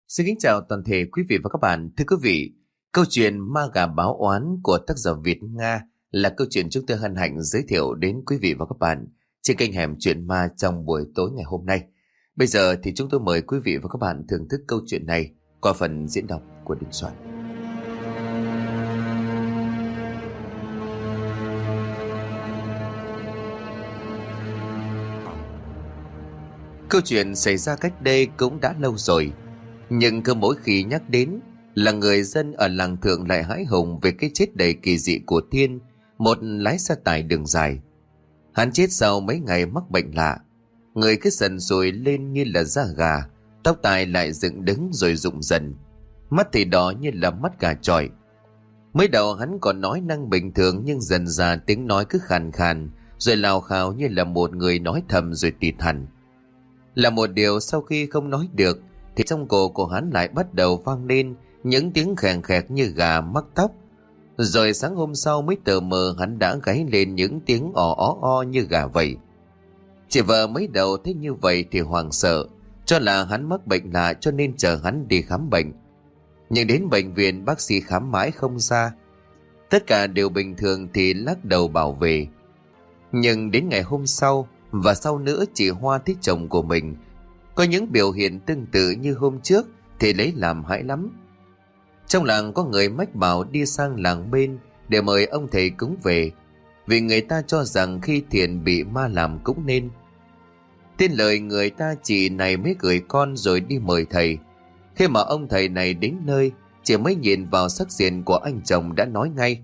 Xin kính chào toàn thể quý vị và các bạn. Thưa quý vị, câu chuyện Ma Gà Báo Oán của tác giả Việt Nga là câu chuyện chúng tôi hân hạnh giới thiệu đến quý vị và các bạn trên kênh Hẻm Chuyện Ma trong buổi tối ngày hôm nay. Bây giờ thì chúng tôi mời quý vị và các bạn thưởng thức câu chuyện này qua phần diễn đọc của Đình Soạn. Câu chuyện xảy ra cách đây cũng đã lâu rồi, nhưng cứ mỗi khi nhắc đến là người dân ở làng Thượng lại hãi hùng về cái chết đầy kỳ dị của Thiên, một lái xe tải đường dài. Hắn chết sau mấy ngày mắc bệnh lạ, người cứ sần sùi lên như là da gà, tóc tai lại dựng đứng rồi rụng dần, mắt thì đỏ như là mắt gà chọi. Mới đầu hắn còn nói năng bình thường, nhưng dần dà tiếng nói cứ khàn khàn, rồi lào khào như là một người nói thầm rồi tịt hẳn. Là một điều sau khi không nói được thì trong cổ của hắn lại bắt đầu vang lên những tiếng khèn khẹt như gà mắc tóc. Rồi sáng hôm sau mới tờ mờ hắn đã gáy lên những tiếng ò ó o như gà vậy. Chị vợ mới đầu thấy như vậy thì hoảng sợ, cho là hắn mắc bệnh lạ cho nên chờ hắn đi khám bệnh. Nhưng đến bệnh viện bác sĩ khám mãi không ra, tất cả đều bình thường thì lắc đầu bảo về. Nhưng đến ngày hôm sau và sau nữa, chị Hoa thấy chồng của mình có những biểu hiện tương tự như hôm trước thì lấy làm hãi lắm. Trong làng có người mách bảo đi sang làng bên để mời ông thầy cúng về, vì người ta cho rằng khi Thiện bị ma làm cũng nên. Tin lời người ta, chị này mới gửi con rồi đi mời thầy. Khi mà ông thầy này đến nơi, chị mới nhìn vào sắc diện của anh chồng đã nói ngay: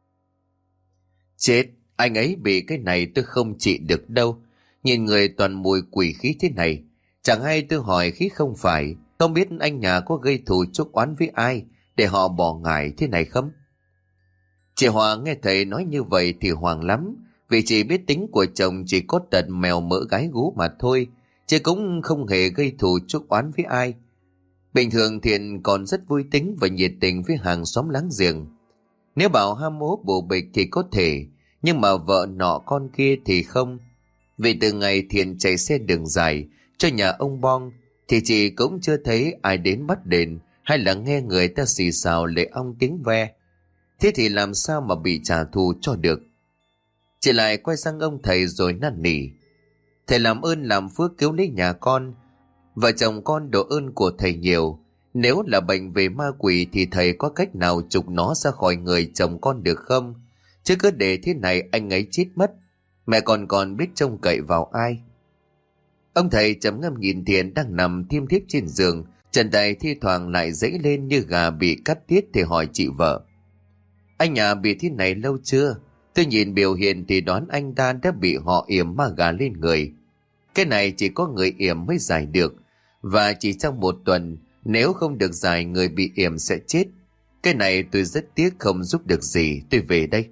chết, anh ấy bị cái này tôi không trị được đâu. Nhìn người toàn mùi quỷ khí thế này, chẳng hay tôi hỏi khí không phải, không biết anh nhà có gây thù chuốc oán với ai để họ bỏ ngải thế này không? Chị Hòa nghe thầy nói như vậy thì hoảng lắm, vì chị biết tính của chồng chỉ có tật mèo mỡ gái gú mà thôi, chứ cũng không hề gây thù chuốc oán với ai. Bình thường Thiện còn rất vui tính và nhiệt tình với hàng xóm láng giềng. Nếu bảo ham hố bồ bịch thì có thể, nhưng mà vợ nọ con kia thì không. Vì từ ngày Thiện chạy xe đường dài cho nhà ông Bong thì chị cũng chưa thấy ai đến bắt đền hay là nghe người ta xì xào lệ ong tiếng ve. Thế thì làm sao mà bị trả thù cho được? Chị lại quay sang ông thầy rồi năn nỉ: thầy làm ơn làm phước cứu lấy nhà con. Vợ chồng con độ ơn của thầy nhiều. Nếu là bệnh về ma quỷ thì thầy có cách nào trục nó ra khỏi người chồng con được không? Chứ cứ để thế này anh ấy chết mất, mẹ còn biết trông cậy vào ai? Ông thầy trầm ngâm nhìn Thiện đang nằm thiêm thiếp trên giường, chân tay thi thoảng lại dãy lên như gà bị cắt tiết, thì hỏi chị vợ: anh nhà bị thế này lâu chưa? Tôi nhìn biểu hiện thì đoán anh ta đã bị họ yểm ma gà lên người. Cái này chỉ có người yểm mới giải được, và chỉ trong một tuần, nếu không được giải người bị yểm sẽ chết. Cái này tôi rất tiếc không giúp được gì, tôi về đây.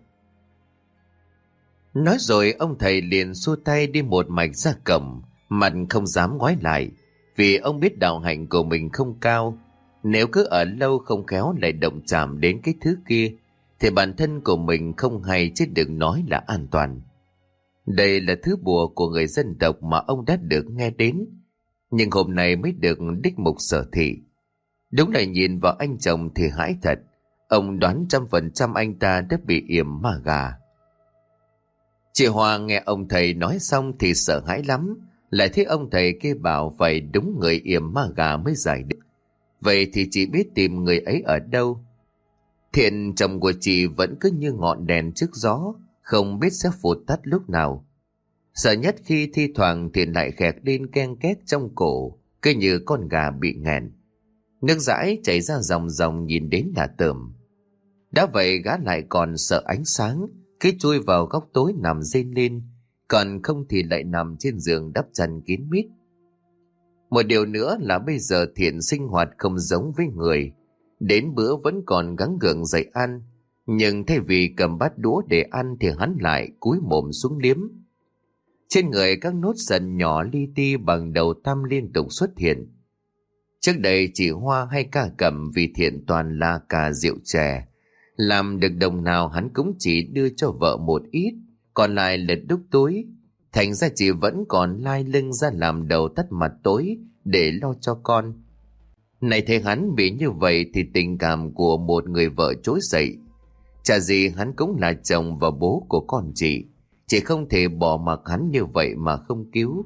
Nói rồi ông thầy liền xua tay đi một mạch ra cổng, mặt không dám ngoái lại, vì ông biết đạo hạnh của mình không cao. Nếu cứ ở lâu không khéo lại động chạm đến cái thứ kia thì bản thân của mình không hay, chứ đừng nói là an toàn. Đây là thứ bùa của người dân tộc mà ông đã được nghe đến, nhưng hôm nay mới được đích mục sở thị. Đúng là nhìn vào anh chồng thì hãi thật. Ông đoán 100% anh ta đã bị yểm ma gà. Chị Hoa nghe ông thầy nói xong thì sợ hãi lắm, lại thấy ông thầy kia bảo phải đúng người yểm ma gà mới giải được. Vậy thì chị biết tìm người ấy ở đâu? Thiện, chồng của chị, vẫn cứ như ngọn đèn trước gió, không biết sẽ phụt tắt lúc nào. Sợ nhất khi thi thoảng Thiện lại khẹt lên ken két trong cổ, cứ như con gà bị nghẹn. Nước dãi chảy ra dòng dòng, nhìn đến là tởm. Đã vậy gã lại còn sợ ánh sáng, cứ chui vào góc tối nằm rên lên, còn không thì lại nằm trên giường đắp chăn kín mít. Một điều nữa là bây giờ Thiện sinh hoạt không giống với người. Đến bữa vẫn còn gắng gượng dậy ăn, nhưng thay vì cầm bát đũa để ăn thì hắn lại cúi mồm xuống liếm. Trên người các nốt sần nhỏ li ti bằng đầu tăm liên tục xuất hiện. Trước đây chị Hoa hay ca cầm vì Thiện toàn là cà rượu chè. Làm được đồng nào hắn cũng chỉ đưa cho vợ một ít, còn lại lật đúc túi. Thành ra chị vẫn còn lai lưng ra làm đầu tắt mặt tối để lo cho con. Này thấy hắn bị như vậy thì tình cảm của một người vợ trỗi dậy. Chả gì hắn cũng là chồng và bố của con chị không thể bỏ mặc hắn như vậy mà không cứu.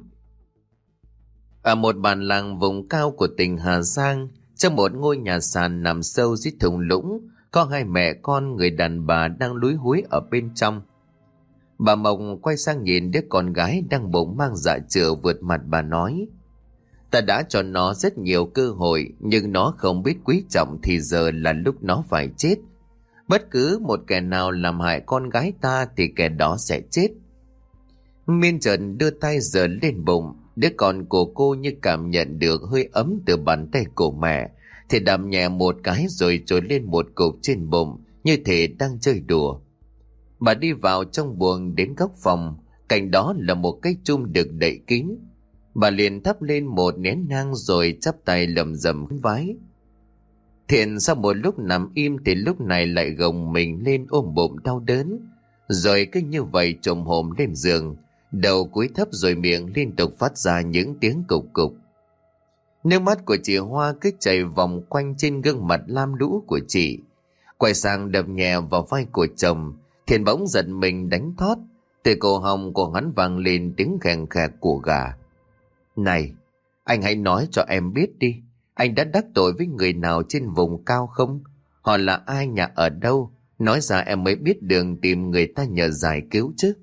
Ở một bản làng vùng cao của tỉnh Hà Giang, trong một ngôi nhà sàn nằm sâu dưới thung lũng, có hai mẹ con người đàn bà đang lúi húi ở bên trong. Bà Mộc quay sang nhìn đứa con gái đang bụng mang dạ chửa vượt mặt bà nói: Ta đã cho nó rất nhiều cơ hội, nhưng nó không biết quý trọng thì giờ là lúc nó phải chết. Bất cứ một kẻ nào làm hại con gái ta thì kẻ đó sẽ chết. Miên Trần đưa tay giở lên bụng. Đứa con của cô như cảm nhận được hơi ấm từ bàn tay của mẹ, thì đạp nhẹ một cái rồi trồi lên một cục trên bụng, như thể đang chơi đùa. Bà đi vào trong buồng đến góc phòng, cạnh đó là một cái chum được đậy kín. Bà liền thắp lên một nén nhang rồi chắp tay lầm rầm vái. Thiện sau một lúc nằm im thì lúc này lại gồng mình lên ôm bụng đau đớn, rồi cứ như vậy chồm hổm lên giường, đầu cúi thấp rồi miệng liên tục phát ra những tiếng cục cục. Nước mắt của chị Hoa cứ chảy vòng quanh trên gương mặt lam lũ của chị. Quay sang đập nhẹ vào vai của chồng, Thiện bỗng giật mình đánh thót. Từ cổ họng của hắn vang lên tiếng khèn khẹt của gà. Này, anh hãy nói cho em biết đi, anh đã đắc tội với người nào trên vùng cao không? Họ là ai, nhà ở đâu? Nói ra em mới biết đường tìm người ta nhờ giải cứu chứ.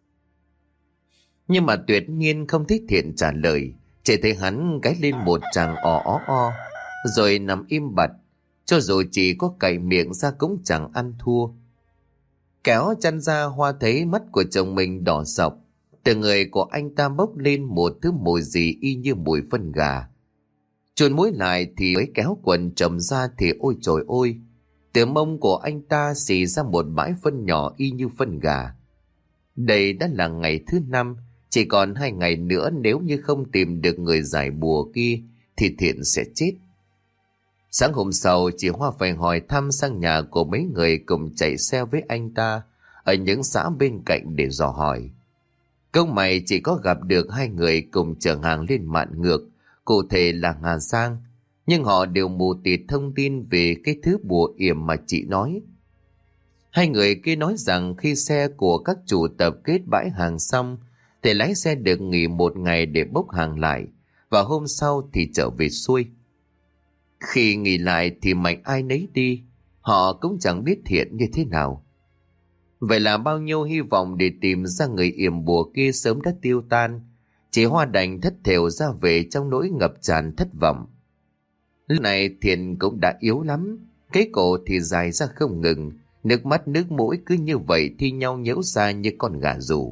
Nhưng mà tuyệt nhiên không thấy Thiện trả lời, chỉ thấy hắn gáy lên một tràng o, rồi nằm im bặt. Cho dù chỉ có cày miệng ra cũng chẳng ăn thua. Kéo chăn ra, Hoa thấy mắt của chồng mình đỏ sọc. Từ người của anh ta bốc lên một thứ mùi gì y như mùi phân gà. Chuồn mũi lại thì mới kéo quần chồng ra thì ôi trời ôi, từ mông của anh ta xì ra một bãi phân nhỏ y như phân gà. Đây đã là ngày thứ 5, chỉ còn 2 ngày nữa nếu như không tìm được người giải bùa kia thì Thiện sẽ chết. Sáng hôm sau, chị Hoa phải hỏi thăm sang nhà của mấy người cùng chạy xe với anh ta ở những xã bên cạnh để dò hỏi. Câu mày chỉ có gặp được 2 người cùng chở hàng lên Mạn Ngược, cụ thể là Hà Giang, nhưng họ đều mù tịt thông tin về cái thứ bùa yểm mà chị nói. 2 người kia nói rằng khi xe của các chủ tập kết bãi hàng xong thì lái xe được nghỉ 1 ngày để bốc hàng lại, và hôm sau thì trở về xuôi. Khi nghỉ lại thì mạnh ai nấy đi, họ cũng chẳng biết Thiện như thế nào. Vậy là bao nhiêu hy vọng để tìm ra người yểm bùa kia sớm đã tiêu tan. Chị Hoa đành thất thểu ra về trong nỗi ngập tràn thất vọng. Lúc này Thiện cũng đã yếu lắm, cái cổ thì dài ra không ngừng, nước mắt nước mũi cứ như vậy thi nhau nhễu ra như con gà rủ.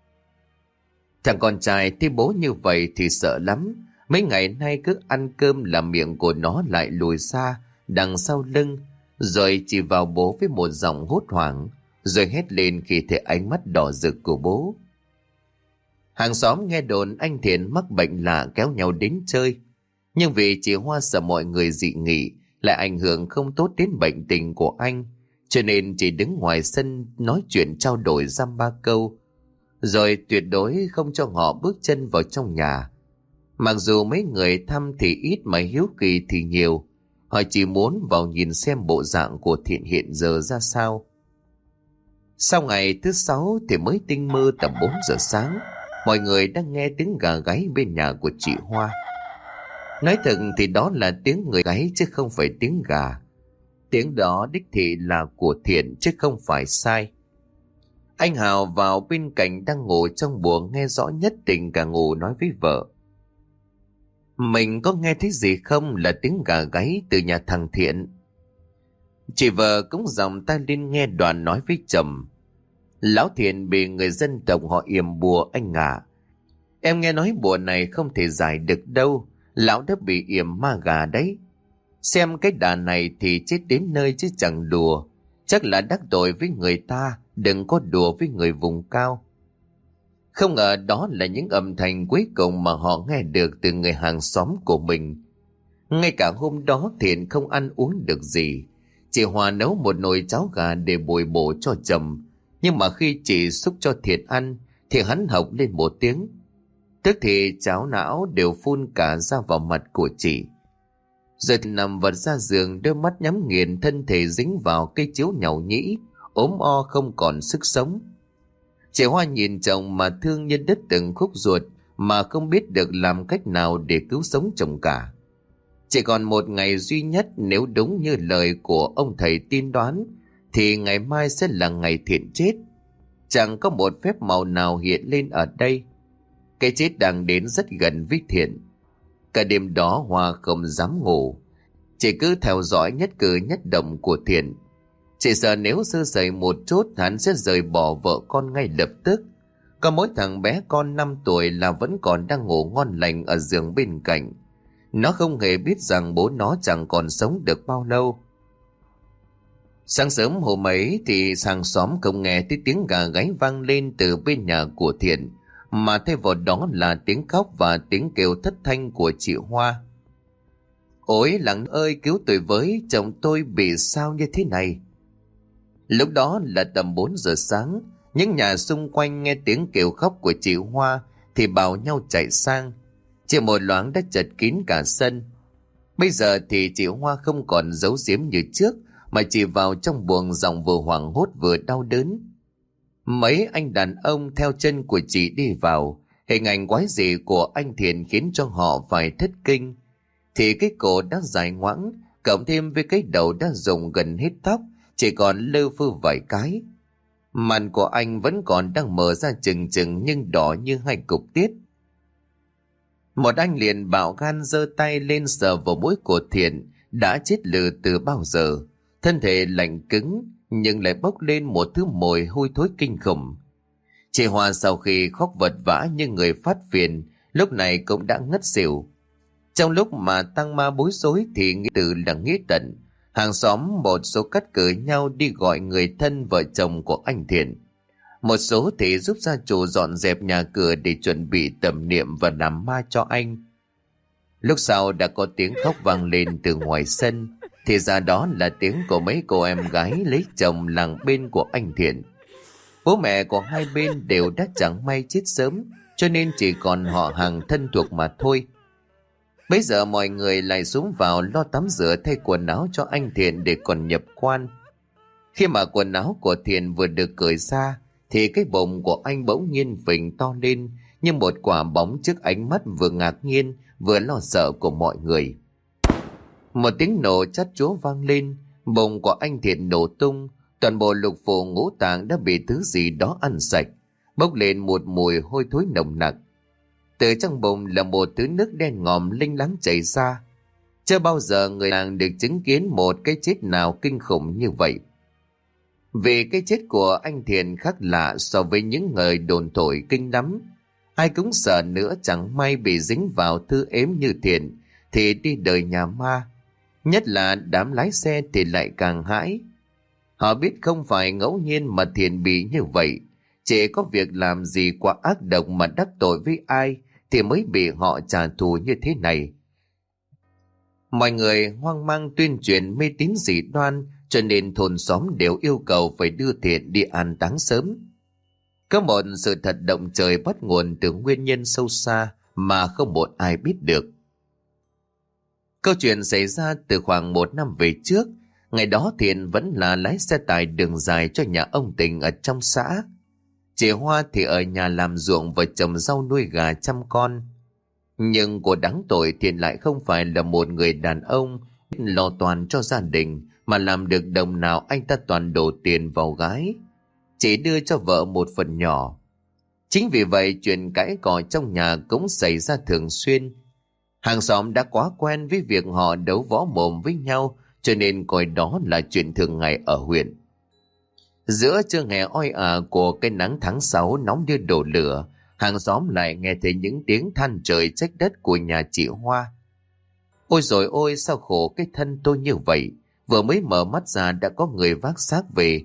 Thằng con trai thấy bố như vậy thì sợ lắm. Mấy ngày nay cứ ăn cơm là miệng của nó lại lùi xa đằng sau lưng, rồi chỉ vào bố với một giọng hốt hoảng, rồi hét lên khi thấy ánh mắt đỏ rực của bố. Hàng xóm nghe đồn anh Thiện mắc bệnh lạ kéo nhau đến chơi, nhưng vì chị Hoa sợ mọi người dị nghị lại ảnh hưởng không tốt đến bệnh tình của anh, cho nên chỉ đứng ngoài sân nói chuyện trao đổi dăm ba câu, rồi tuyệt đối không cho họ bước chân vào trong nhà. Mặc dù mấy người thăm thì ít mà hiếu kỳ thì nhiều, họ chỉ muốn vào nhìn xem bộ dạng của Thiện hiện giờ ra sao. Sau ngày thứ 6 thì mới tinh mơ tầm 4 giờ sáng, mọi người đang nghe tiếng gà gáy bên nhà của chị Hoa. Nói thật thì đó là tiếng người gáy chứ không phải tiếng gà. Tiếng đó đích thị là của Thiện chứ không phải sai. Anh Hào vào bên cạnh đang ngủ trong buồng nghe rõ nhất tình cả ngủ nói với vợ. Mình có nghe thấy gì không, là tiếng gà gáy từ nhà thằng Thiện. Chị vợ cũng giọng tai lên nghe đoạn nói với chồng. Lão Thiện bị người dân tộc họ yểm bùa anh ạ. Em nghe nói bùa này không thể giải được đâu, lão đã bị yểm ma gà đấy. Xem cái đà này thì chết đến nơi chứ chẳng đùa, chắc là đắc tội với người ta, đừng có đùa với người vùng cao. Không ngờ đó là những âm thanh cuối cùng mà họ nghe được từ người hàng xóm của mình. Ngay cả hôm đó Thiện không ăn uống được gì. Chị Hòa nấu một nồi cháo gà để bồi bổ cho chồng, nhưng mà khi chị xúc cho Thiện ăn thì hắn hộc lên một tiếng. Tức thì cháo não đều phun cả ra vào mặt của chị. Rồi thì nằm vật ra giường, đôi mắt nhắm nghiền, thân thể dính vào cây chiếu nhàu nhĩ, ốm o không còn sức sống. Chị Hoa nhìn chồng mà thương như đứt từng khúc ruột, mà không biết được làm cách nào để cứu sống chồng cả. Chỉ còn một ngày duy nhất, nếu đúng như lời của ông thầy tiên đoán, thì ngày mai sẽ là ngày Thiện chết. Chẳng có một phép màu nào hiện lên ở đây. Cái chết đang đến rất gần với Thiện. Cả đêm đó Hoa không dám ngủ, chỉ cứ theo dõi nhất cử nhất động của Thiện. Chỉ sợ nếu sơ sẩy một chút, hắn sẽ rời bỏ vợ con ngay lập tức. Có mỗi thằng bé con 5 tuổi là vẫn còn đang ngủ ngon lành ở giường bên cạnh. Nó không hề biết rằng bố nó chẳng còn sống được bao lâu. Sáng sớm hôm ấy thì hàng xóm không nghe thấy tiếng gà gáy vang lên từ bên nhà của Thiện, mà thay vào đó là tiếng khóc và tiếng kêu thất thanh của chị Hoa. Ôi làng ơi, cứu tôi với, chồng tôi bị sao như thế này. Lúc đó là tầm 4 giờ sáng, những nhà xung quanh nghe tiếng kêu khóc của chị Hoa thì bảo nhau chạy sang. Chỉ một loáng đã chật kín cả sân. Bây giờ thì chị Hoa không còn giấu giếm như trước, mà chỉ vào trong buồng giọng vừa hoảng hốt vừa đau đớn. Mấy anh đàn ông theo chân của chị đi vào, hình ảnh quái dị của anh Thiện khiến cho họ phải thất kinh. Thì cái cổ đã dài ngoãng, cộng thêm với cái đầu đã rụng gần hết tóc, chỉ còn lơ phơ vài cái. Mặt của anh vẫn còn đang mở ra chừng chừng nhưng đỏ như hai cục tiết. Một anh liền bạo gan giơ tay lên sờ vào mũi của Thiện, đã chết lừ từ bao giờ. Thân thể lạnh cứng nhưng lại bốc lên một thứ mùi hôi thối kinh khủng. Chị Hoa sau khi khóc vật vã như người phát phiền, lúc này cũng đã ngất xỉu. Trong lúc mà tăng ma bối rối thì nghĩa tử là nghĩa tận. Hàng xóm một số cắt cử nhau đi gọi người thân vợ chồng của anh Thiện. Một số thì giúp gia chủ dọn dẹp nhà cửa để chuẩn bị tẩm niệm và làm ma cho anh. Lúc sau đã có tiếng khóc vang lên từ ngoài sân, thì ra đó là tiếng của mấy cô em gái lấy chồng làng bên của anh Thiện. Bố mẹ của hai bên đều đã chẳng may chết sớm, cho nên chỉ còn họ hàng thân thuộc mà thôi. Bây giờ mọi người lại xuống vào lo tắm rửa thay quần áo cho anh Thiện để còn nhập quan. Khi mà quần áo của Thiện vừa được cởi ra, thì cái bụng của anh bỗng nhiên phình to lên như một quả bóng trước ánh mắt vừa ngạc nhiên vừa lo sợ của mọi người. Một tiếng nổ chát chúa vang lên, bụng của anh Thiện nổ tung, toàn bộ lục phủ ngũ tạng đã bị thứ gì đó ăn sạch, bốc lên một mùi hôi thối nồng nặc. Từ trong bụng là một thứ nước đen ngòm linh láng chảy ra. Chưa bao giờ người làng được chứng kiến một cái chết nào kinh khủng như vậy. Vì cái chết của anh Thiện khác lạ so với những người đồn thổi kinh lắm. Ai cũng sợ nữa chẳng may bị dính vào thứ ếm như Thiện thì đi đời nhà ma. Nhất là đám lái xe thì lại càng hãi. Họ biết không phải ngẫu nhiên mà Thiện bị như vậy. Chỉ có việc làm gì quá ác độc mà đắc tội với ai thì mới bị họ trả thù như thế này. Mọi người hoang mang tuyên truyền mê tín dị đoan, cho nên thôn xóm đều yêu cầu phải đưa Thiện đi an táng sớm. Có một sự thật động trời bắt nguồn từ nguyên nhân sâu xa mà không một ai biết được. Câu chuyện xảy ra từ khoảng 1 năm về trước. Ngày đó Thiện vẫn là lái xe tải đường dài cho nhà ông Tình ở trong xã. Chị Hoa thì ở nhà làm ruộng và trồng rau nuôi gà chăm con. Nhưng của đáng tội Thiện lại không phải là một người đàn ông lo toàn cho gia đình, mà làm được đồng nào anh ta toàn đổ tiền vào gái, chỉ đưa cho vợ một phần nhỏ. Chính vì vậy chuyện cãi cọ trong nhà cũng xảy ra thường xuyên. Hàng xóm đã quá quen với việc họ đấu võ mồm với nhau, cho nên coi đó là chuyện thường ngày ở huyện. Giữa trưa hè oi ả của cái nắng tháng 6 nóng như đổ lửa, hàng xóm lại nghe thấy những tiếng than trời trách đất của nhà chị Hoa. Ôi rồi ôi, sao khổ cái thân tôi như vậy, vừa mới mở mắt ra đã có người vác xác về,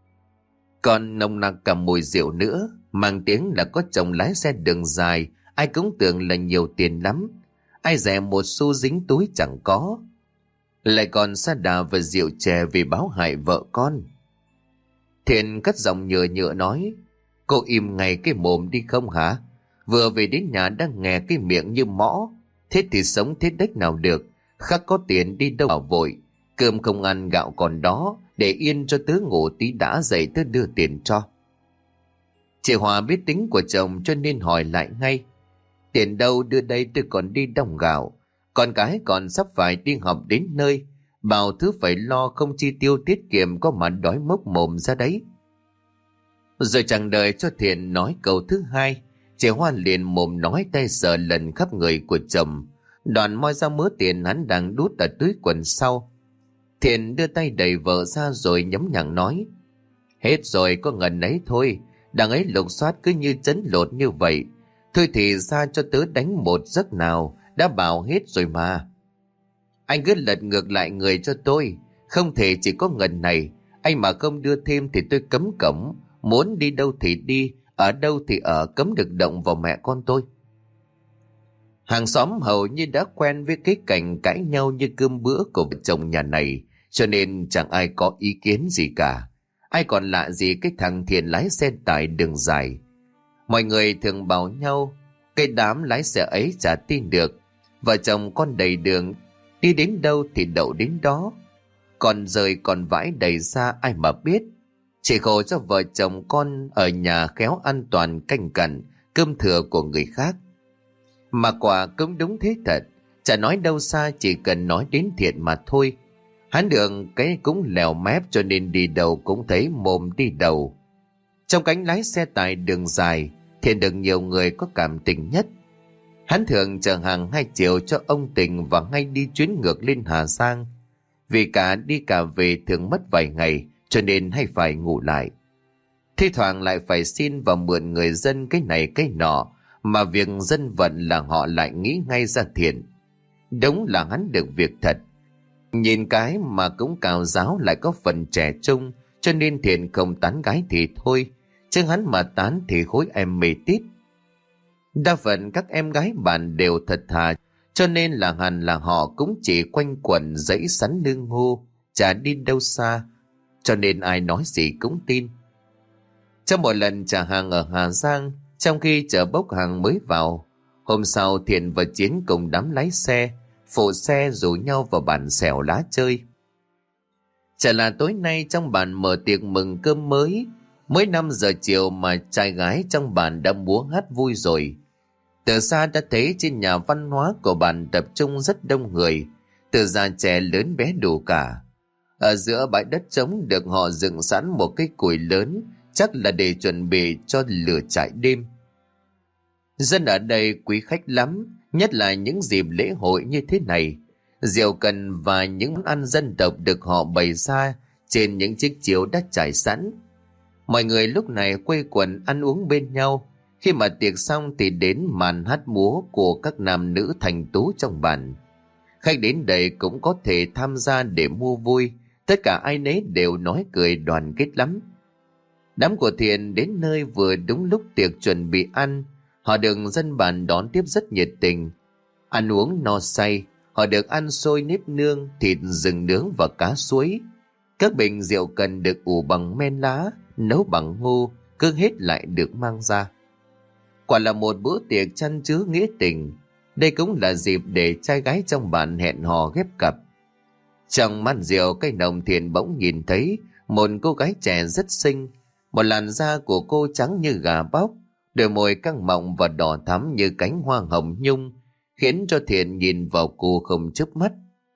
còn nồng nặc cả mùi rượu nữa, mang tiếng là có chồng lái xe đường dài, ai cũng tưởng là nhiều tiền lắm, ai dè một xu dính túi chẳng có, lại còn sa đà và rượu chè vì báo hại vợ con. Thiện cất giọng nhựa nhựa nói: Cô im ngay cái mồm đi không hả? Vừa về đến nhà đang nghe cái miệng như mõ, thế thì sống thế đếch nào được, Khắc có tiền đi đâu mà vội, cơm không ăn gạo còn đó, để yên cho tớ ngủ tí đã, dậy tớ đưa tiền cho. Chị Hòa biết tính của chồng cho nên hỏi lại ngay. Tiền đâu, đưa đây tôi còn đi đong gạo, con cái còn sắp phải đi học đến nơi, bao thứ phải lo, không chi tiêu tiết kiệm có mà đói mốc mồm ra đấy. Rồi chẳng đợi cho Thiện nói câu thứ hai, chị Hoa liền mồm nói tay sờ lần khắp người của chồng, đoạn moi ra mớ tiền hắn đang đút ở túi quần sau. Thiện đưa tay đẩy vợ ra rồi nhấm nhặng nói. Hết rồi, có ngần ấy thôi, đằng ấy lục soát cứ như trấn lột như vậy. Thôi thì ra cho tớ đánh một giấc nào, đã bảo hết rồi mà. Anh cứ lật ngược lại người cho tôi, không thể chỉ có ngần này, anh mà không đưa thêm thì tôi cấm cổng, muốn đi đâu thì đi, ở đâu thì ở, cấm được động vào mẹ con tôi. Hàng xóm hầu như đã quen với cái cảnh cãi nhau như cơm bữa của vợ chồng nhà này, cho nên chẳng ai có ý kiến gì cả. Ai còn lạ gì cái thằng Thiện lái xe tải đường dài. Mọi người thường bảo nhau, cái đám lái xe ấy chả tin được, vợ chồng con đầy đường, đi đến đâu thì đậu đến đó. Còn rời còn vãi đầy xa ai mà biết. Chỉ khổ cho vợ chồng con ở nhà khéo an toàn canh cẩn cơm thừa của người khác. Mà quả cũng đúng thế thật, chả nói đâu xa, chỉ cần nói đến Thiện mà thôi. Hắn đường cái cũng lèo mép cho nên đi đâu cũng thấy mồm đi đầu. Trong cánh lái xe tải đường dài, Thiện được nhiều người có cảm tình nhất. Hắn thường chở hàng 2 chiều cho ông Tình và ngay đi chuyến ngược lên Hà Giang. Vì cả đi cả về thường mất vài ngày, cho nên hay phải ngủ lại. Thi thoảng lại phải xin và mượn người dân cái này cái nọ, mà việc dân vận là họ lại nghĩ ngay ra Thiện. Đúng là hắn được việc thật. Nhìn cái mà cũng cào giáo lại có phần trẻ trung, cho nên Thiện không tán gái thì thôi, chứ hắn mà tán thì khối em mê tít. Đa phần các em gái bạn đều thật thà, cho nên là hẳn là họ cũng chỉ quanh quẩn dãy sắn nương hô, chả đi đâu xa, cho nên ai nói gì cũng tin. Trong một lần trả hàng ở Hà Giang, trong khi chở bốc hàng mới vào, hôm sau Thiện và Chiến cùng đám lái xe, phụ xe rủ nhau vào bàn xẻo lá chơi. Chả là tối nay trong bàn mở tiệc mừng cơm mới 5 giờ chiều mà trai gái trong bàn đã múa hát vui rồi. Từ xa đã thấy trên nhà văn hóa của bàn tập trung rất đông người, từ già trẻ lớn bé đủ cả. Ở giữa bãi đất trống được họ dựng sẵn một cái củi lớn, chắc là để chuẩn bị cho lửa trại đêm. Dân ở đây quý khách lắm, nhất là những dịp lễ hội như thế này. Rượu cần và những món ăn dân tộc được họ bày ra trên những chiếc chiếu đã trải sẵn. Mọi người lúc này quây quần ăn uống bên nhau. Khi mà tiệc xong thì đến màn hát múa của các nam nữ thành tú trong bàn. Khách đến đây cũng có thể tham gia để mua vui. Tất cả ai nấy đều nói cười đoàn kết lắm. Đám của Thiện đến nơi vừa đúng lúc tiệc chuẩn bị ăn. Họ được dân bản đón tiếp rất nhiệt tình. Ăn uống no say, họ được ăn xôi nếp nương, thịt rừng nướng và cá suối. Các bình rượu cần được ủ bằng men lá, nấu bằng ngô, cứ hết lại được mang ra. Quả là một bữa tiệc chan chứa nghĩa tình. Đây cũng là dịp để trai gái trong bản hẹn hò ghép cặp. Trong màn rượu cây nồng, Thiện bỗng nhìn thấy một cô gái trẻ rất xinh. Một làn da của cô trắng như gà bóc, đôi môi căng mọng và đỏ thắm như cánh hoa hồng nhung, khiến cho Thiện nhìn vào cô không chớp mắt.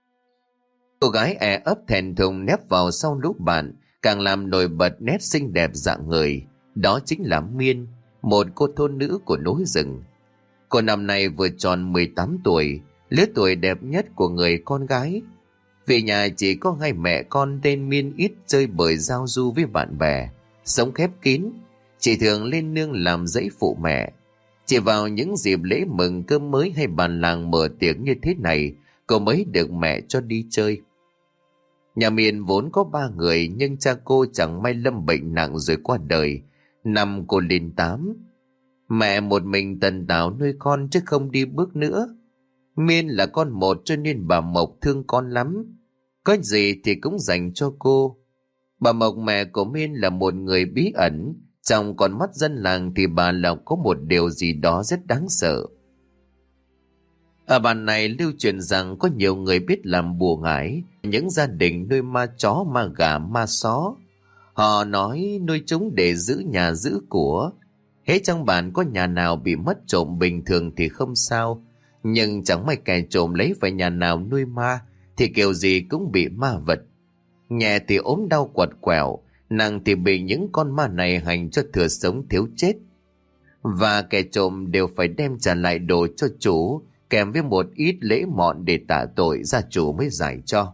Cô gái e ấp thẹn thùng nép vào sau lũ bạn, càng làm nổi bật nét xinh đẹp dạng người. Đó chính là Miên, một cô thôn nữ của núi rừng. Cô năm nay vừa tròn 18 tuổi, lứa tuổi đẹp nhất của người con gái. Vì nhà chỉ có 2 mẹ con nên Miên ít chơi bời giao du với bạn bè, sống khép kín, chỉ thường lên nương làm dãy phụ mẹ. Chỉ vào những dịp lễ mừng cơm mới hay bàn làng mở tiệc như thế này, cô mới được mẹ cho đi chơi. Nhà Miên vốn có 3 người, nhưng cha cô chẳng may lâm bệnh nặng rồi qua đời, năm cô lên 8. Mẹ một mình tần tảo nuôi con chứ không đi bước nữa. Miên là con một cho nên bà Mộc thương con lắm, có gì thì cũng dành cho cô. Bà Mộc, mẹ của Miên, là một người bí ẩn, trong con mắt dân làng thì bà là có một điều gì đó rất đáng sợ. Ở bản này lưu truyền rằng có nhiều người biết làm bùa ngải, những gia đình nuôi ma chó, ma gà, ma só. Họ nói nuôi chúng để giữ nhà giữ của. Hễ trong bản có nhà nào bị mất trộm bình thường thì không sao, nhưng chẳng may kẻ trộm lấy phải nhà nào nuôi ma thì kiểu gì cũng bị ma vật. Nhẹ thì ốm đau quặt quẹo, nặng thì bị những con ma này hành cho thừa sống thiếu chết. Và kẻ trộm đều phải đem trả lại đồ cho chủ, kèm với một ít lễ mọn để tạ tội, gia chủ mới giải cho.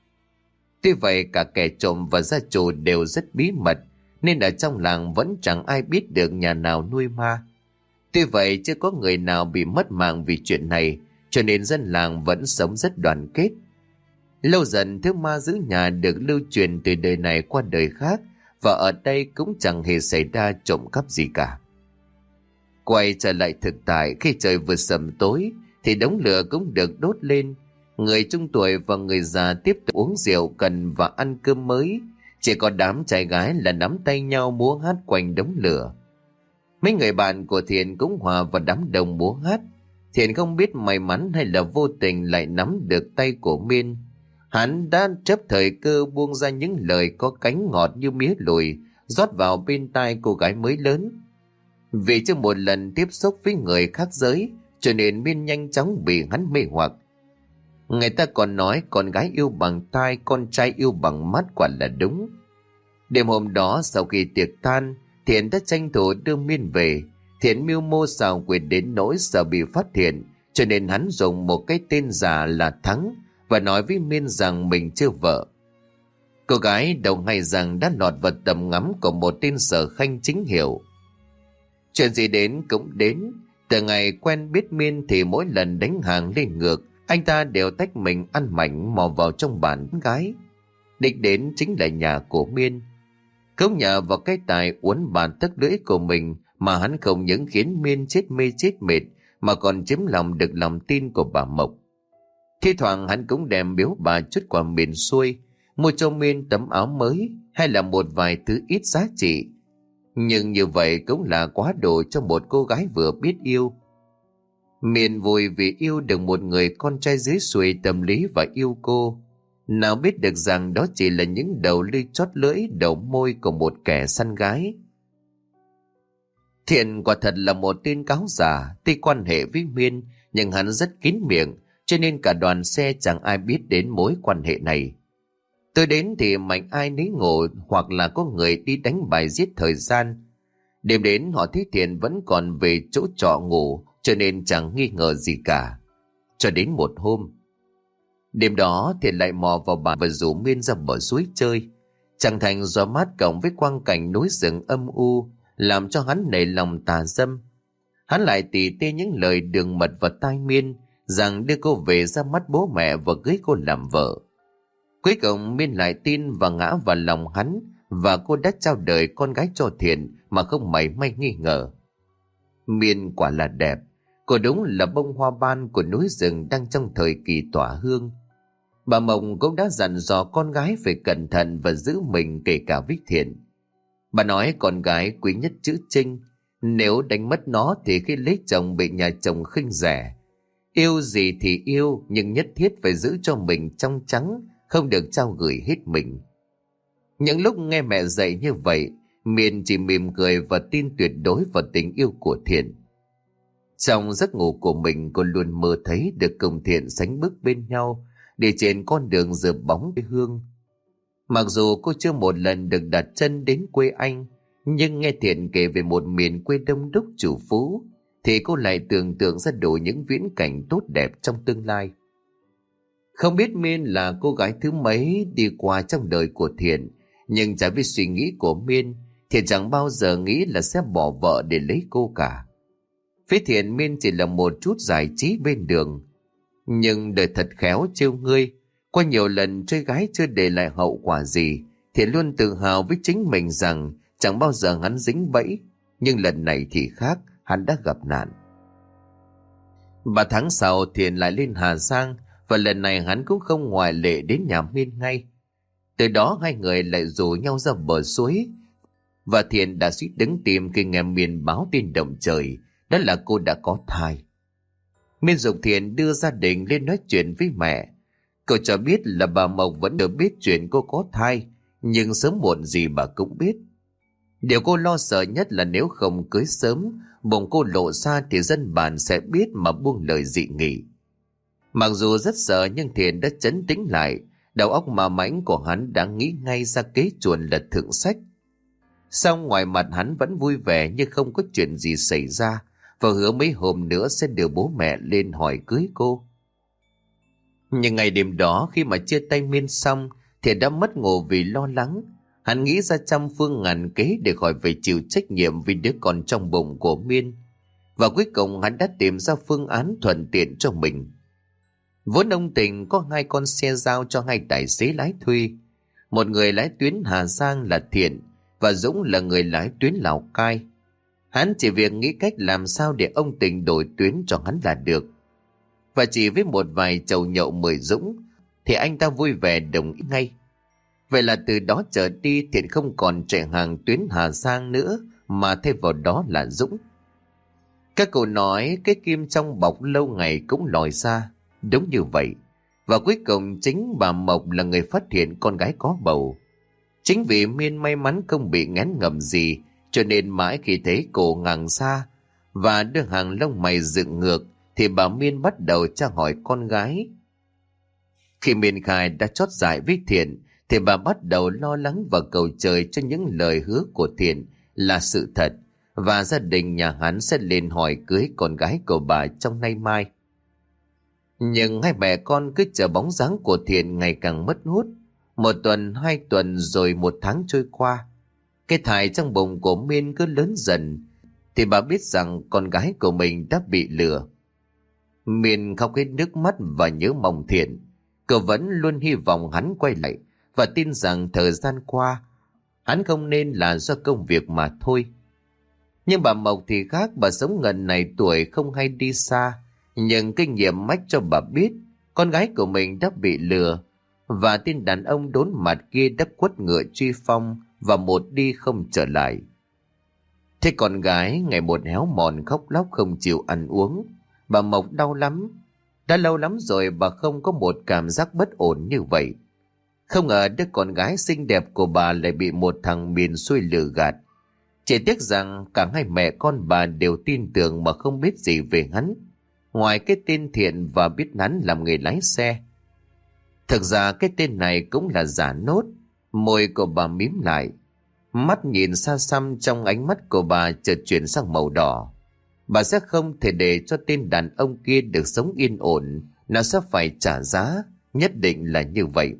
Tuy vậy cả kẻ trộm và gia chủ đều rất bí mật, nên ở trong làng vẫn chẳng ai biết được nhà nào nuôi ma. Tuy vậy chưa có người nào bị mất mạng vì chuyện này, cho nên dân làng vẫn sống rất đoàn kết. Lâu dần thứ ma giữ nhà được lưu truyền từ đời này qua đời khác, và ở đây cũng chẳng hề xảy ra trộm cắp gì cả. Quay trở lại thực tại, khi trời vừa sầm tối thì đống lửa cũng được đốt lên. Người trung tuổi và người già tiếp tục uống rượu cần và ăn cơm mới. Chỉ có đám trai gái là nắm tay nhau múa hát quanh đống lửa. Mấy người bạn của Thiện cũng hòa vào đám đông múa hát. Thiện không biết may mắn hay là vô tình lại nắm được tay của Miên. Hắn đã chấp thời cơ buông ra những lời có cánh ngọt như mía lùi, rót vào bên tai cô gái mới lớn. Vì chưa một lần tiếp xúc với người khác giới, cho nên Miên nhanh chóng bị hắn mê hoặc. Người ta còn nói con gái yêu bằng tai, con trai yêu bằng mắt, quả là đúng. Đêm hôm đó sau khi tiệc tan, Thiện đã tranh thủ đưa Miên về. Thiện mưu mô xảo quyệt đến nỗi sợ bị phát hiện, cho nên hắn dùng một cái tên giả là Thắng và nói với Miên rằng mình chưa vợ. Cô gái đầu ngày rằng đã lọt vào tầm ngắm của một tên sở khanh chính hiệu. Chuyện gì đến cũng đến. Từ ngày quen biết Miên thì mỗi lần đánh hàng lên ngược, anh ta đều tách mình ăn mảnh mò vào trong bàn gái. Đích đến chính là nhà của Miên. Cũng nhờ vào cái tài uốn bàn tấc lưỡi của mình mà hắn không những khiến Miên chết mê chết mệt, mà còn chiếm lòng được lòng tin của bà Mộc. Thi thoảng hắn cũng đem biếu bà chút quà miền xuôi, mua cho Miên tấm áo mới hay là một vài thứ ít giá trị. Nhưng như vậy cũng là quá độ cho một cô gái vừa biết yêu. Miên vui vì yêu được một người con trai dưới xuôi tâm lý và yêu cô. Nào biết được rằng đó chỉ là những đầu lưỡi chót lưỡi, đầu môi của một kẻ săn gái. Thiện quả thật là một tên cáo giả, tuy quan hệ với Miên nhưng hắn rất kín miệng, cho nên cả đoàn xe chẳng ai biết đến mối quan hệ này. Tôi đến thì mạnh ai nấy ngộ, hoặc là có người đi đánh bài giết thời gian. Đêm đến họ thấy Thiện vẫn còn về chỗ trọ ngủ, cho nên chẳng nghi ngờ gì cả. Cho đến một hôm, đêm đó Thiện lại mò vào bản và rủ Miên ra bờ suối chơi. Chẳng thành gió mát cộng với quang cảnh núi rừng âm u làm cho hắn nảy lòng tà dâm. Hắn lại tỉ tê những lời đường mật vào tai Miên rằng đưa cô về ra mắt bố mẹ và cưới cô làm vợ. Cuối cùng Miên lại tin và ngã vào lòng hắn, và cô đã trao đời con gái cho Thiện mà không mảy may nghi ngờ. Miên quả là đẹp, cô đúng là bông hoa ban của núi rừng đang trong thời kỳ tỏa hương. Bà Mộng cũng đã dặn dò con gái phải cẩn thận và giữ mình kể cả với Thiện. Bà nói con gái quý nhất chữ Trinh, nếu đánh mất nó thì khi lấy chồng bị nhà chồng khinh rẻ. Yêu gì thì yêu, nhưng nhất thiết phải giữ cho mình trong trắng, không được trao gửi hết mình. Những lúc nghe mẹ dạy như vậy, Miên chỉ mỉm cười và tin tuyệt đối vào tình yêu của Thiện. Trong giấc ngủ của mình, cô luôn mơ thấy được cùng Thiện sánh bước bên nhau, đi trên con đường rợp bóng quê hương. Mặc dù cô chưa một lần được đặt chân đến quê anh, nhưng nghe Thiện kể về một miền quê đông đúc chủ phú, thì cô lại tưởng tượng ra đủ những viễn cảnh tốt đẹp trong tương lai. Không biết Miên là cô gái thứ mấy đi qua trong đời của Thiện, nhưng trái với suy nghĩ của Miên, Thiện chẳng bao giờ nghĩ là sẽ bỏ vợ để lấy cô cả. Với Thiện, Miên chỉ là một chút giải trí bên đường. Nhưng đời thật khéo trêu ngươi, qua nhiều lần chơi gái chưa để lại hậu quả gì, Thiện luôn tự hào với chính mình rằng chẳng bao giờ hắn dính bẫy. Nhưng lần này thì khác, hắn đã gặp nạn. 3 tháng sau, Thiện lại lên Hà Giang, và lần này hắn cũng không ngoại lệ đến nhà Miên ngay. Từ đó hai người lại rủ nhau ra bờ suối, và Thiện đã suýt đứng tìm khi nghe Miên báo tin động trời, đó là cô đã có thai. Miên dục Thiện đưa gia đình lên nói chuyện với mẹ. Cậu cho biết là bà Mộc vẫn được biết chuyện cô có thai, nhưng sớm muộn gì bà cũng biết. Điều cô lo sợ nhất là nếu không cưới sớm, bụng cô lộ ra thì dân bản sẽ biết mà buông lời dị nghị. Mặc dù rất sợ nhưng Thiện đã trấn tĩnh lại, đầu óc mà mãnh của hắn đã nghĩ ngay ra kế chuồn lật thượng sách. Song ngoài mặt hắn vẫn vui vẻ như không có chuyện gì xảy ra, và hứa mấy hôm nữa sẽ đưa bố mẹ lên hỏi cưới cô. Nhưng ngày đêm đó khi mà chia tay Miên xong, Thiện đã mất ngủ vì lo lắng. Hắn nghĩ ra trăm phương ngàn kế để khỏi phải chịu trách nhiệm vì đứa con trong bụng của Miên. Và cuối cùng hắn đã tìm ra phương án thuận tiện cho mình. Vốn ông Tình có 2 con xe giao cho 2 tài xế lái thuê. Một người lái tuyến Hà Giang là Thiện, và Dũng là người lái tuyến Lào Cai. Hắn chỉ việc nghĩ cách làm sao để ông Tình đổi tuyến cho hắn là được. Và chỉ với một vài chầu nhậu mời Dũng thì anh ta vui vẻ đồng ý ngay. Vậy là từ đó trở đi Thiện không còn chạy hàng tuyến Hà Giang nữa, mà thay vào đó là Dũng. Các cậu nói cái kim trong bọc lâu ngày cũng lòi ra. Đúng như vậy. Và cuối cùng chính bà Mộc là người phát hiện con gái có bầu. Chính vì Miên may mắn không bị nghén ngầm gì, cho nên mãi khi thấy cổ ngàng xa và đưa hàng lông mày dựng ngược thì bà Miên bắt đầu tra hỏi con gái. Khi Miên khai đã chót dại với Thiện thì bà bắt đầu lo lắng và cầu trời cho những lời hứa của Thiện là sự thật, và gia đình nhà hắn sẽ lên hỏi cưới con gái của bà trong nay mai. Nhưng hai mẹ con cứ chờ bóng dáng của Thiện ngày càng mất hút. 1 tuần, 2 tuần rồi 1 tháng trôi qua. Cái thai trong bụng của Miên cứ lớn dần thì bà biết rằng con gái của mình đã bị lừa. Miên khóc hết nước mắt và nhớ mong Thiện. Cô vẫn luôn hy vọng hắn quay lại và tin rằng thời gian qua hắn không nên là do công việc mà thôi. Nhưng bà Mộc thì khác, bà sống ngần này tuổi không hay đi xa, nhưng kinh nghiệm mách cho bà biết con gái của mình đã bị lừa, và tên đàn ông đốn mặt kia đã quất ngựa truy phong và một đi không trở lại. Thế con gái ngày một héo mòn khóc lóc không chịu ăn uống. Bà Mộc đau lắm. Đã lâu lắm rồi bà không có một cảm giác bất ổn như vậy. Không ngờ đứa con gái xinh đẹp của bà lại bị một thằng miền xuôi lừa gạt. Chỉ tiếc rằng cả hai mẹ con bà đều tin tưởng mà không biết gì về hắn, ngoài cái tên Thiện và biết hắn làm nghề lái xe. Thực ra cái tên này cũng là giả nốt. Môi của bà mím lại, mắt nhìn xa xăm trong ánh mắt của bà chợt chuyển sang màu đỏ. Bà sẽ không thể để cho tên đàn ông kia được sống yên ổn, nó sẽ phải trả giá, nhất định là như vậy.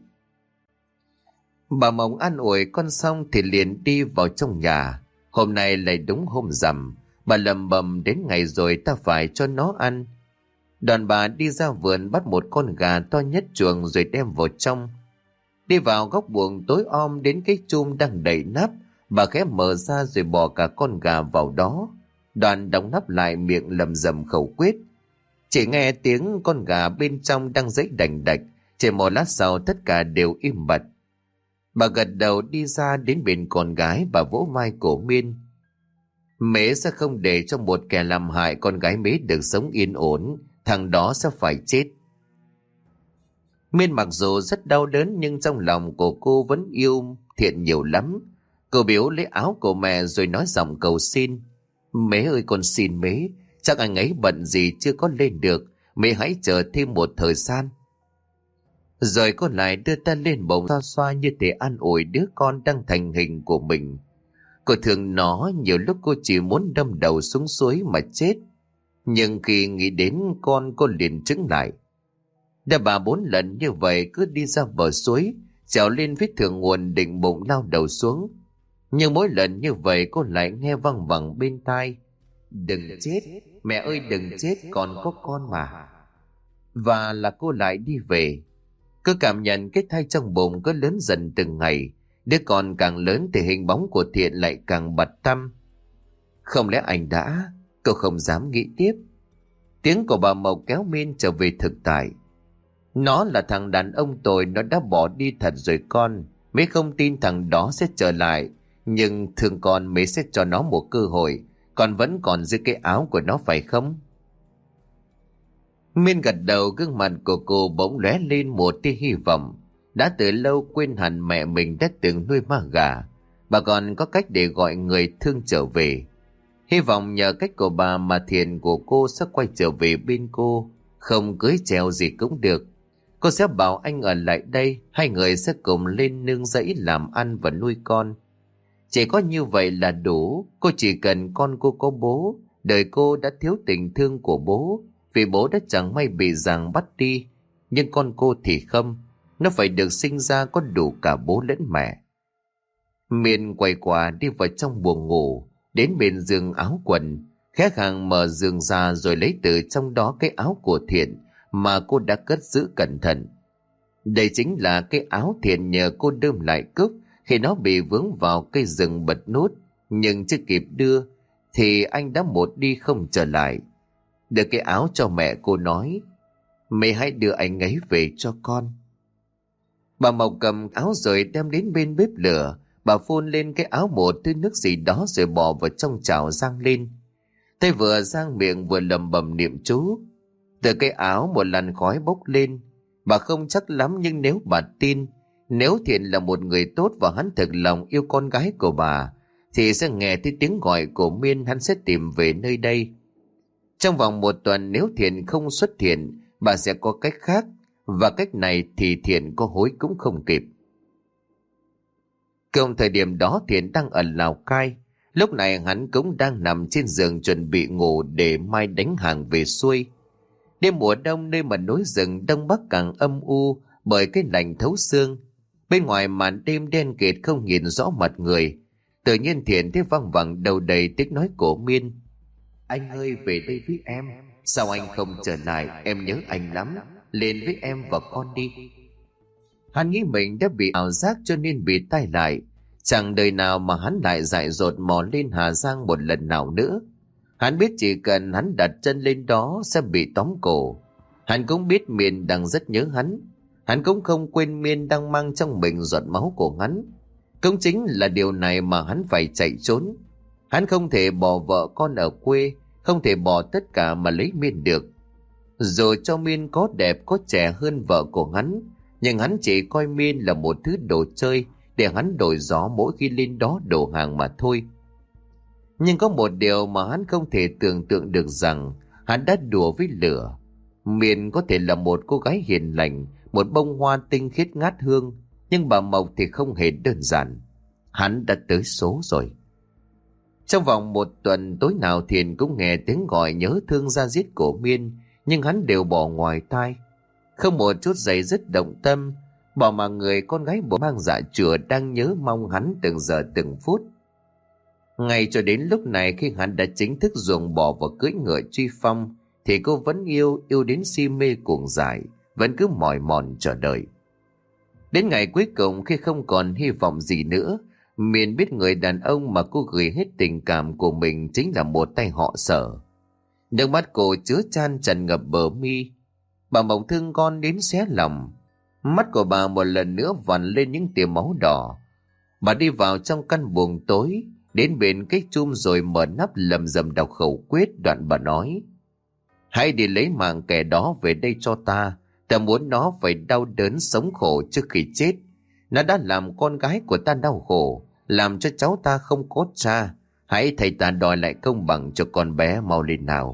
Bà Mộng an ủi con xong thì liền đi vào trong nhà. Hôm nay lại đúng hôm rằm, bà lầm bầm đến ngày rồi ta phải cho nó ăn. Đoàn bà đi ra vườn bắt một con gà to nhất chuồng rồi đem vào trong. Đi vào góc buồng tối om đến cái chum đang đậy nắp, bà khẽ mở ra rồi bỏ cả con gà vào đó. Đoàn đóng nắp lại, miệng lầm rầm khẩu quyết. Chỉ nghe tiếng con gà bên trong đang dãy đành đạch, chỉ một lát sau tất cả đều im bặt. Bà gật đầu đi ra đến bên con gái, bà vỗ vai cổ Miên. Mế sẽ không để cho một kẻ làm hại con gái Mế được sống yên ổn, thằng đó sẽ phải chết. Miên mặc dù rất đau đớn nhưng trong lòng của cô vẫn yêu Thiện nhiều lắm. Cô biếu lấy áo của mẹ rồi nói giọng cầu xin. Mế ơi, con xin Mế, chắc anh ấy bận gì chưa có lên được, Mế hãy chờ thêm một thời gian. Rồi cô lại đưa tay lên bụng xoa xoa như thể an ủi đứa con đang thành hình của mình. Cô thương nó, nhiều lúc cô chỉ muốn đâm đầu xuống suối mà chết. Nhưng khi nghĩ đến con, cô liền trứng lại. Đã 3-4 lần như vậy cứ đi ra bờ suối, trèo lên vết thượng nguồn định bụng lao đầu xuống. Nhưng mỗi lần như vậy cô lại nghe văng vẳng bên tai. Đừng chết, mẹ ơi đừng chết, còn có con mà. Và là cô lại đi về. Cứ cảm nhận cái thai trong bụng cứ lớn dần từng ngày. Đứa con càng lớn thì hình bóng của Thiện lại càng bặt tăm. Không lẽ anh đã... Cô không dám nghĩ tiếp. Tiếng của bà Mộc kéo Miên trở về thực tại. Nó là thằng đàn ông tồi, nó đã bỏ đi thật rồi con. Mấy không tin thằng đó sẽ trở lại. Nhưng thương con, mấy sẽ cho nó một cơ hội. Con vẫn còn giữ cái áo của nó phải không? Miên gật đầu, gương mặt của cô bỗng lóe lên một tia hy vọng. Đã từ lâu quên hẳn mẹ mình đã từng nuôi ma gà, bà còn có cách để gọi người thương trở về. Hy vọng nhờ cách của bà mà Thiện của cô sẽ quay trở về bên cô, không cưới chèo gì cũng được. Cô sẽ bảo anh ở lại đây, hai người sẽ cùng lên nương rẫy làm ăn và nuôi con. Chỉ có như vậy là đủ, cô chỉ cần con cô có bố. Đời cô đã thiếu tình thương của bố, vì bố đã chẳng may bị giàng bắt đi. Nhưng con cô thì không, nó phải được sinh ra có đủ cả bố lẫn mẹ. Miên quay qua đi vào trong buồng ngủ, đến bên giường áo quần, khẽ khàng mở giường ra rồi lấy từ trong đó cái áo của Thiện mà cô đã cất giữ cẩn thận. Đây chính là cái áo Thiện nhờ cô đơm lại cướp khi nó bị vướng vào cây rừng bật nút, nhưng chưa kịp đưa thì anh đã một đi không trở lại. Đưa cái áo cho mẹ, cô nói: "Mẹ hãy đưa anh ấy về cho con." Bà Mộc cầm áo rồi đem đến bên bếp lửa. Bà phun lên cái áo một thứ nước gì đó rồi bỏ vào trong chảo rang lên. Tay vừa rang miệng vừa lẩm bẩm niệm chú. Từ cái áo một làn khói bốc lên. Bà không chắc lắm, nhưng nếu bà tin, nếu Thiện là một người tốt và hắn thực lòng yêu con gái của bà, thì sẽ nghe thấy tiếng gọi của Miên, hắn sẽ tìm về nơi đây. Trong vòng 1 tuần nếu Thiện không xuất hiện, bà sẽ có cách khác, và cách này thì Thiện có hối cũng không kịp. Cùng thời điểm đó Thiện đang ở Lào Cai. Lúc này hắn cũng đang nằm trên giường chuẩn bị ngủ để mai đánh hàng về xuôi. Đêm mùa đông nơi mà núi rừng Đông Bắc càng âm u bởi cái lạnh thấu xương. Bên ngoài màn đêm đen kịt không nhìn rõ mặt người. Tự nhiên Thiện thấy văng vẳng đầu đầy tiếng nói của Miên: "Anh ơi, về đây với em. Sao anh không trở lại? Em nhớ anh lắm. Lên với em và con đi." Hắn nghĩ mình đã bị ảo giác cho nên bị tai lại. Chẳng đời nào mà hắn lại dại dột mò lên Hà Giang một lần nào nữa. Hắn biết chỉ cần hắn đặt chân lên đó sẽ bị tóm cổ. Hắn cũng biết Miên đang rất nhớ hắn. Hắn cũng không quên Miên đang mang trong mình giọt máu của hắn. Cũng chính là điều này mà hắn phải chạy trốn. Hắn không thể bỏ vợ con ở quê, không thể bỏ tất cả mà lấy Miên được. Dù cho Miên có đẹp có trẻ hơn vợ của hắn, nhưng hắn chỉ coi Miên là một thứ đồ chơi để hắn đổi gió mỗi khi lên đó đổ hàng mà thôi. Nhưng có một điều mà hắn không thể tưởng tượng được, rằng hắn đã đùa với lửa. Miên có thể là một cô gái hiền lành, một bông hoa tinh khiết ngát hương, nhưng bà Mộc thì không hề đơn giản. Hắn đã tới số rồi. Trong vòng 1 tuần, tối nào Thiện cũng nghe tiếng gọi nhớ thương da diết của Miên, nhưng hắn đều bỏ ngoài tai. Không một chút giày dứt động tâm, bỏ mà người con gái bộ mang dạ chửa đang nhớ mong hắn từng giờ từng phút. Ngay cho đến lúc này, khi hắn đã chính thức ruồng bỏ và cưỡi ngựa truy phong, thì cô vẫn yêu đến si mê cuồng dại, vẫn cứ mỏi mòn chờ đợi. Đến ngày cuối cùng, khi không còn hy vọng gì nữa, Miên biết người đàn ông mà cô gửi hết tình cảm của mình chính là một tay họ Sở. Nước mắt cô chứa chan tràn ngập bờ mi. Bà Mộc thương con đến xé lòng. Mắt của bà một lần nữa vằn lên những tia máu đỏ. Bà đi vào trong căn buồng tối, đến bên cái chum rồi mở nắp lầm rầm đọc khẩu quyết. Đoạn bà nói: "Hãy đi lấy mạng kẻ đó về đây cho ta. Ta muốn nó phải đau đớn sống khổ trước khi chết. Nó đã làm con gái của ta đau khổ, làm cho cháu ta không có cha. Hãy thầy ta đòi lại công bằng cho con bé, mau lên nào."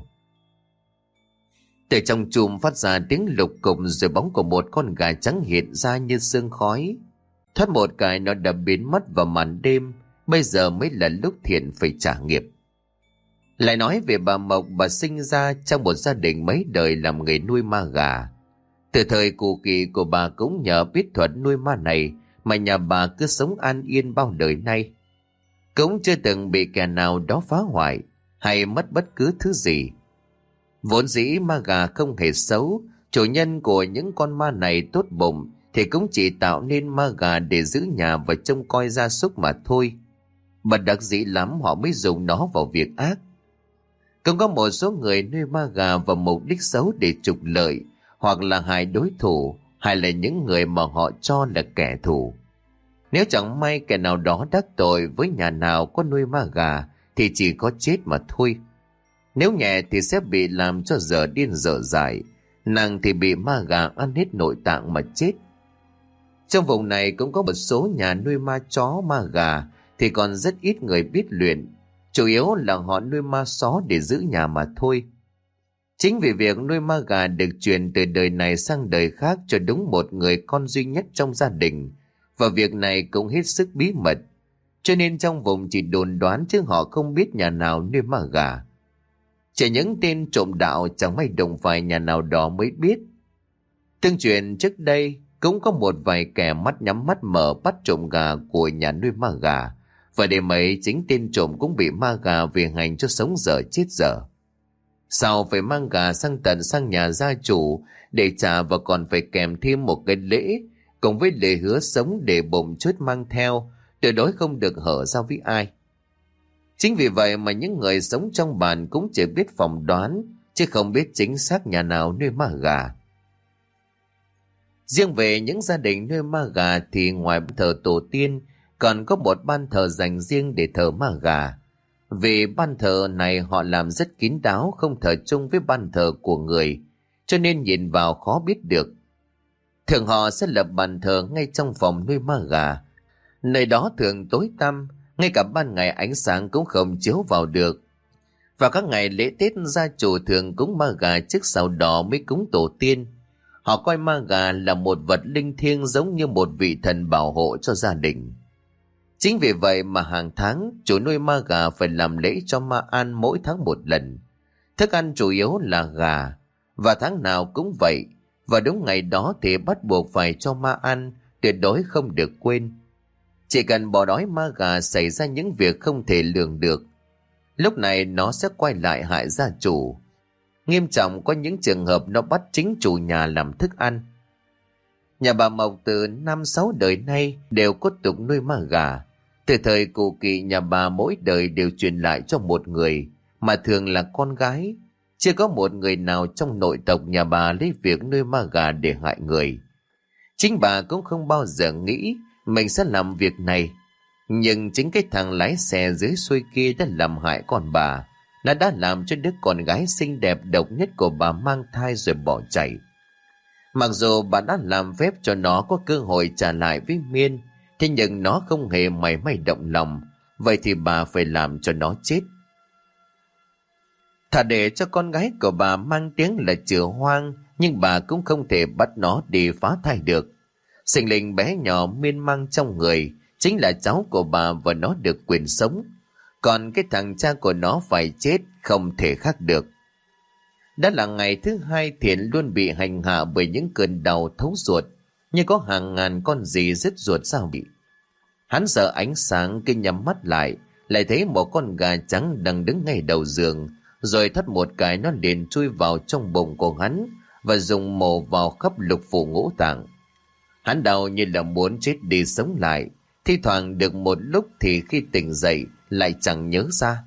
Từ trong chùm phát ra tiếng lục cục, rồi bóng của một con gà trắng hiện ra như sương khói. Thoát một cái nó đã biến mất vào màn đêm. Bây giờ mới là lúc Thiện phải trả nghiệp. Lại nói về bà Mộc, bà sinh ra trong một gia đình mấy đời làm nghề nuôi ma gà. Từ thời cụ kỵ của bà cũng nhờ biết thuật nuôi ma này mà nhà bà cứ sống an yên bao đời nay. Cũng chưa từng bị kẻ nào đó phá hoại hay mất bất cứ thứ gì. Vốn dĩ ma gà không hề xấu, chủ nhân của những con ma này tốt bụng thì cũng chỉ tạo nên ma gà để giữ nhà và trông coi gia súc mà thôi. Bất đắc dĩ lắm họ mới dùng nó vào việc ác. Cũng có một số người nuôi ma gà vào mục đích xấu để trục lợi, hoặc là hại đối thủ, hay là những người mà họ cho là kẻ thù. Nếu chẳng may kẻ nào đó đắc tội với nhà nào có nuôi ma gà thì chỉ có chết mà thôi. Nếu nhẹ thì sẽ bị làm cho dở điên dở dại, nàng thì bị ma gà ăn hết nội tạng mà chết. Trong vùng này cũng có một số nhà nuôi ma chó ma gà, thì còn rất ít người biết luyện, chủ yếu là họ nuôi ma só để giữ nhà mà thôi. Chính vì việc nuôi ma gà được truyền từ đời này sang đời khác cho đúng một người con duy nhất trong gia đình, và việc này cũng hết sức bí mật, cho nên trong vùng chỉ đồn đoán chứ họ không biết nhà nào nuôi ma gà. Chỉ những tên trộm đạo chẳng may đụng phải nhà nào đó mới biết. Tương truyền trước đây cũng có một vài kẻ mắt nhắm mắt mở bắt trộm gà của nhà nuôi ma gà, và đêm ấy chính tên trộm cũng bị ma gà vì hành cho sống dở chết dở. Sau phải mang gà sang nhà gia chủ để trả, và còn phải kèm thêm một cái lễ cùng với lời hứa sống để bụng chốt mang theo, tuyệt đối không được hở ra với ai. Chính vì vậy mà những người sống trong bản cũng chỉ biết phỏng đoán, chứ không biết chính xác nhà nào nuôi ma gà. Riêng về những gia đình nuôi ma gà thì ngoài thờ tổ tiên, còn có một ban thờ dành riêng để thờ ma gà. Vì ban thờ này họ làm rất kín đáo, không thờ chung với ban thờ của người, cho nên nhìn vào khó biết được. Thường họ sẽ lập bàn thờ ngay trong phòng nuôi ma gà. Nơi đó thường tối tăm, ngay cả ban ngày ánh sáng cũng không chiếu vào được. Vào các ngày lễ Tết, gia chủ thường cúng ma gà trước sau đó mới cúng tổ tiên. Họ coi ma gà là một vật linh thiêng, giống như một vị thần bảo hộ cho gia đình. Chính vì vậy mà hàng tháng chủ nuôi ma gà phải làm lễ cho ma ăn mỗi tháng một lần. Thức ăn chủ yếu là gà, và tháng nào cũng vậy. Và đúng ngày đó thì bắt buộc phải cho ma ăn, tuyệt đối không được quên. Chỉ cần bỏ đói ma gà xảy ra những việc không thể lường được, lúc này nó sẽ quay lại hại gia chủ. Nghiêm trọng có những trường hợp nó bắt chính chủ nhà làm thức ăn. Nhà bà Mộc từ 5-6 đời nay đều có tục nuôi ma gà. Từ thời cụ Kỵ, nhà bà mỗi đời đều truyền lại cho một người, mà thường là con gái. Chưa có một người nào trong nội tộc nhà bà lấy việc nuôi ma gà để hại người. Chính bà cũng không bao giờ nghĩ mình sẽ làm việc này. Nhưng chính cái thằng lái xe dưới xuôi kia đã làm hại con bà. Nó đã làm cho đứa con gái xinh đẹp độc nhất của bà mang thai rồi bỏ chạy. Mặc dù bà đã làm phép cho nó có cơ hội trả lại với Miên, thế nhưng nó không hề mảy may động lòng. Vậy thì bà phải làm cho nó chết. Thà để cho con gái của bà mang tiếng là chữa hoang, nhưng bà cũng không thể bắt nó đi phá thai được. Sinh linh bé nhỏ Miên mang trong người chính là cháu của bà, và nó được quyền sống. Còn cái thằng cha của nó phải chết, không thể khác được. Đã là ngày thứ hai, Thiện luôn bị hành hạ bởi những cơn đau thấu ruột, như có hàng ngàn con gì rứt ruột ra bị. Hắn sợ ánh sáng, cứ nhắm mắt lại thấy một con gà trắng đang đứng ngay đầu giường, rồi thắt một cái nó liền chui vào trong bụng của hắn và dùng mổ vào khắp lục phủ ngũ tạng. Hắn đau như là muốn chết đi sống lại, thi thoảng được một lúc thì khi tỉnh dậy lại chẳng nhớ ra.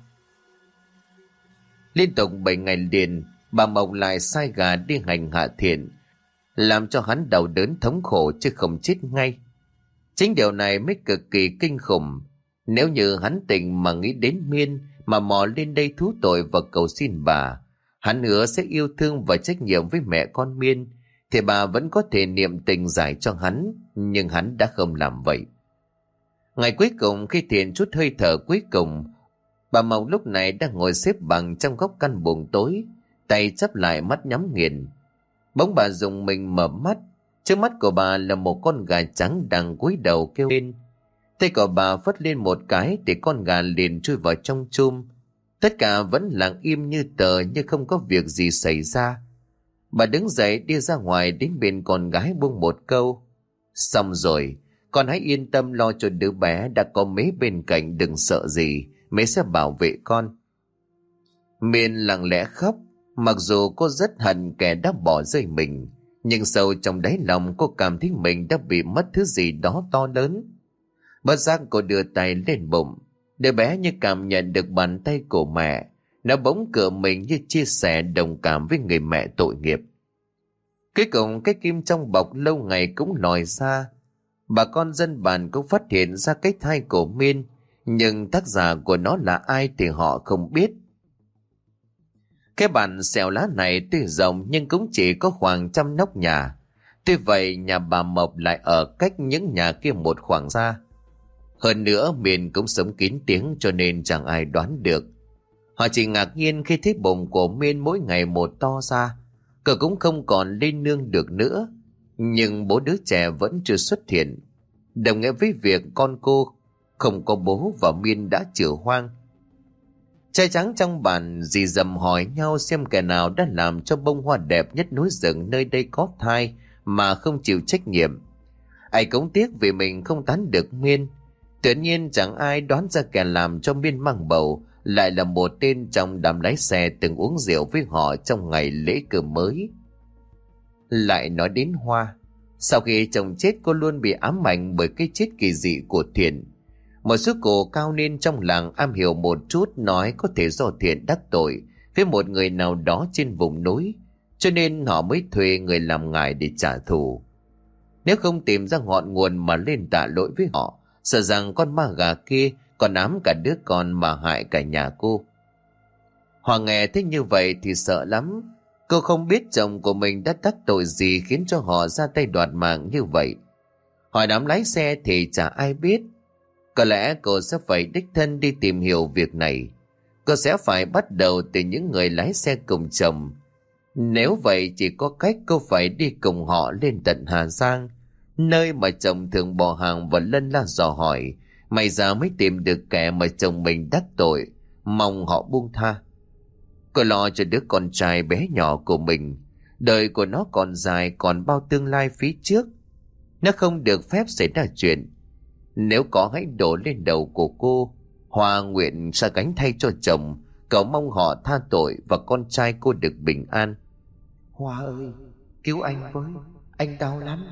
Liên tục 7 ngày liền, bà Mộc lại sai gà đi hành hạ Thiện, làm cho hắn đau đớn thống khổ chứ không chết ngay. Chính điều này mới cực kỳ kinh khủng. Nếu như hắn tỉnh mà nghĩ đến Miên, mà mò lên đây thú tội và cầu xin bà, hắn hứa sẽ yêu thương và trách nhiệm với mẹ con Miên, thì bà vẫn có thể niệm tình giải cho hắn, nhưng hắn đã không làm vậy. Ngày cuối cùng, khi Thiện chút hơi thở cuối cùng, bà Mộc lúc này đang ngồi xếp bằng trong góc căn buồng tối, tay chắp lại, mắt nhắm nghiền. Bỗng bà dùng mình mở mắt, trước mắt của bà là một con gà trắng đang cúi đầu kêu lên. Tay của bà phất lên một cái thì con gà liền chui vào trong chum. Tất cả vẫn lặng im như tờ, như không có việc gì xảy ra. Bà đứng dậy đi ra ngoài, đến bên con gái buông một câu: "Xong rồi, con hãy yên tâm lo cho đứa bé, đã có mế bên cạnh, đừng sợ gì, mế sẽ bảo vệ con." Miên lặng lẽ khóc, mặc dù cô rất hận kẻ đã bỏ rơi mình, nhưng sâu trong đáy lòng cô cảm thấy mình đã bị mất thứ gì đó to lớn. Bất giác cô đưa tay lên bụng, đứa bé như cảm nhận được bàn tay của mẹ, nó bỗng cựa mình như chia sẻ đồng cảm với người mẹ tội nghiệp. Cuối cùng cái kim trong bọc lâu ngày cũng lòi ra. Bà con dân bản cũng phát hiện ra cái thai của Miên, nhưng tác giả của nó là ai thì họ không biết. Cái bàn xèo lá này tuy rộng nhưng cũng chỉ có khoảng 100 nóc nhà. Tuy vậy nhà bà Mộc lại ở cách những nhà kia một khoảng xa. Hơn nữa Miên cũng sống kín tiếng cho nên chẳng ai đoán được. Họ chỉ ngạc nhiên khi thấy bụng của Miên mỗi ngày một to ra. Cậu cũng không còn lên nương được nữa. Nhưng bố đứa trẻ vẫn chưa xuất hiện, đồng nghĩa với việc con cô không có bố và Miên đã chữa hoang. Trai trắng trong bàn dì dầm hỏi nhau xem kẻ nào đã làm cho bông hoa đẹp nhất núi rừng nơi đây có thai mà không chịu trách nhiệm. Ai cũng tiếc vì mình không tán được Miên. Tự nhiên chẳng ai đoán ra kẻ làm cho Miên mang bầu lại là một tên trong đám lái xe từng uống rượu với họ trong ngày lễ cơm mới. Lại nói đến Hoa, sau khi chồng chết cô luôn bị ám ảnh bởi cái chết kỳ dị của Thiện. Một số cổ cao niên trong làng am hiểu một chút nói có thể do Thiện đắc tội với một người nào đó trên vùng núi, cho nên họ mới thuê người làm ngài để trả thù. Nếu không tìm ra ngọn nguồn mà lên tạ lỗi với họ, sợ rằng con ma gà kia còn ám cả đứa con mà hại cả nhà cô. Hoa nghe thấy như vậy thì sợ lắm. Cô không biết chồng của mình đã đắc tội gì khiến cho họ ra tay đoạt mạng như vậy. Hỏi đám lái xe thì chả ai biết. Có lẽ cô sẽ phải đích thân đi tìm hiểu việc này. Cô sẽ phải bắt đầu từ những người lái xe cùng chồng. Nếu vậy chỉ có cách cô phải đi cùng họ lên tận Hà Giang, nơi mà chồng thường bỏ hàng và lân la dò hỏi. May ra mới tìm được kẻ mà chồng mình đắc tội, mong họ buông tha. Cô lo cho đứa con trai bé nhỏ của mình. Đời của nó còn dài, còn bao tương lai phía trước. Nó không được phép xảy ra chuyện. Nếu có hãy đổ lên đầu của cô. Hoa nguyện sa cánh thay cho chồng, cầu mong họ tha tội và con trai cô được bình an. Hoa ơi, cứu anh với, anh đau lắm.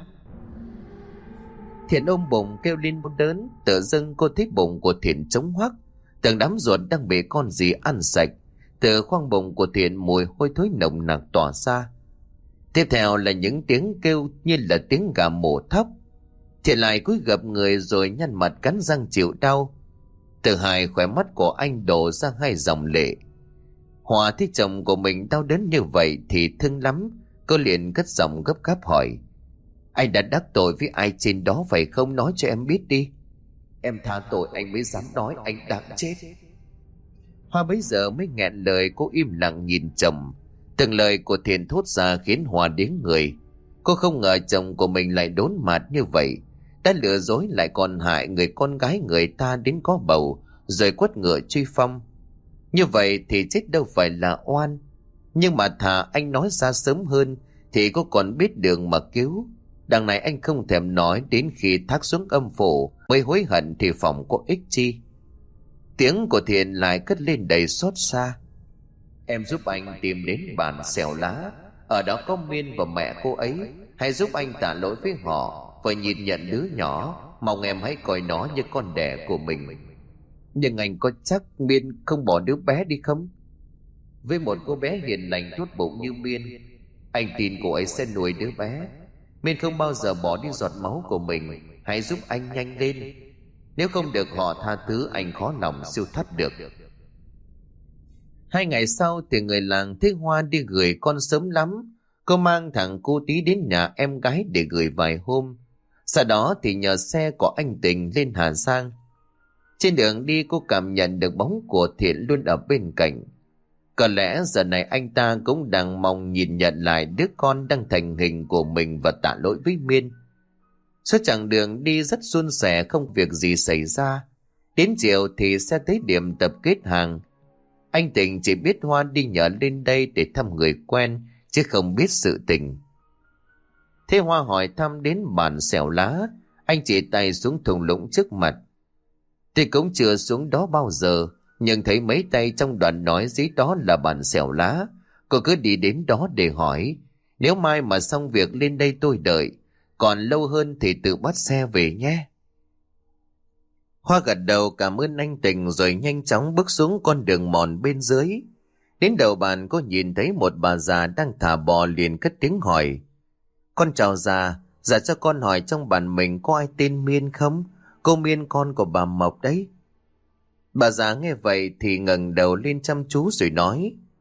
Thiện ôm bụng kêu lên đớn. Tự dưng cô thấy bụng của Thiện trống hoác, tưởng đám ruột đang bị con gì ăn sạch. Từ khoang bụng của Thiện mùi hôi thối nồng nặc tỏa ra. Tiếp theo là những tiếng kêu như là tiếng gà mổ thóc. Thiện lại cúi gập người rồi nhăn mặt cắn răng chịu đau. Từ hai khóe mắt của anh đổ ra hai dòng lệ. Hòa thấy chồng của mình đau đớn như vậy thì thương lắm. Cô liền cất giọng gấp gáp hỏi: Anh đã đắc tội với ai trên đó phải không, nói cho em biết đi. Em tha tội anh mới dám nói anh đáng chết. Hoa bấy giờ mới nghẹn lời, cô im lặng nhìn chồng. Từng lời của Thiện thốt ra khiến Hoa điếng người. Cô không ngờ chồng của mình lại đốn mặt như vậy, đã lừa dối lại còn hại người con gái người ta đến có bầu, rồi quất ngựa truy phong. Như vậy thì chết đâu phải là oan. Nhưng mà thà anh nói ra sớm hơn thì cô còn biết đường mà cứu. Đằng này anh không thèm nói, đến khi thác xuống âm phủ mới hối hận thì phòng có ích chi. Tiếng của Thiện lại cất lên đầy xót xa: Em giúp anh tìm đến bàn xèo lá, ở đó có Miên và mẹ cô ấy. Hãy giúp anh tạ lỗi với họ và nhìn nhận đứa nhỏ, mong em hãy coi nó như con đẻ của mình. Nhưng anh có chắc Miên không bỏ đứa bé đi không? Với một cô bé hiền lành tốt bụng như Miên, anh tin cô ấy sẽ nuôi đứa bé. Miên không bao giờ bỏ đi giọt máu của mình. Hãy giúp anh nhanh lên. Nếu không được họ tha thứ, anh khó lòng siêu thoát được. 2 ngày sau thì người làng thấy Hoa đi gửi con sớm lắm. Cô mang thằng cô tí đến nhà em gái để gửi vài hôm. Sau đó thì nhờ xe của anh Tình lên Hà Giang. Trên đường đi cô cảm nhận được bóng của Thiện luôn ở bên cạnh. Có lẽ giờ này anh ta cũng đang mong nhìn nhận lại đứa con đang thành hình của mình và tạ lỗi với Miên. Suốt chặng đường đi rất suôn sẻ, không việc gì xảy ra. Đến chiều thì sẽ tới điểm tập kết hàng. Anh Tình chỉ biết Hoa đi nhờ lên đây để thăm người quen, chứ không biết sự tình. Thế Hoa hỏi thăm đến bàn xẻo lá, anh chỉ tay xuống thung lũng trước mặt. Thì cũng chưa xuống đó bao giờ, nhưng thấy mấy tay trong đoàn nói dưới đó là bàn xẻo lá. Cô cứ đi đến đó để hỏi, nếu mai mà xong việc lên đây tôi đợi, còn lâu hơn thì tự bắt xe về nhé. Hoa gật đầu cảm ơn anh Tình rồi nhanh chóng bước xuống con đường mòn bên dưới. Đến đầu bàn cô nhìn thấy một bà già đang thả bò, liền cất tiếng hỏi: Con chào già, dạ cho con hỏi trong bản mình có ai tên Miên không? Cô Miên con của bà Mộc đấy. Bà già nghe vậy thì ngẩng đầu lên chăm chú rồi nói: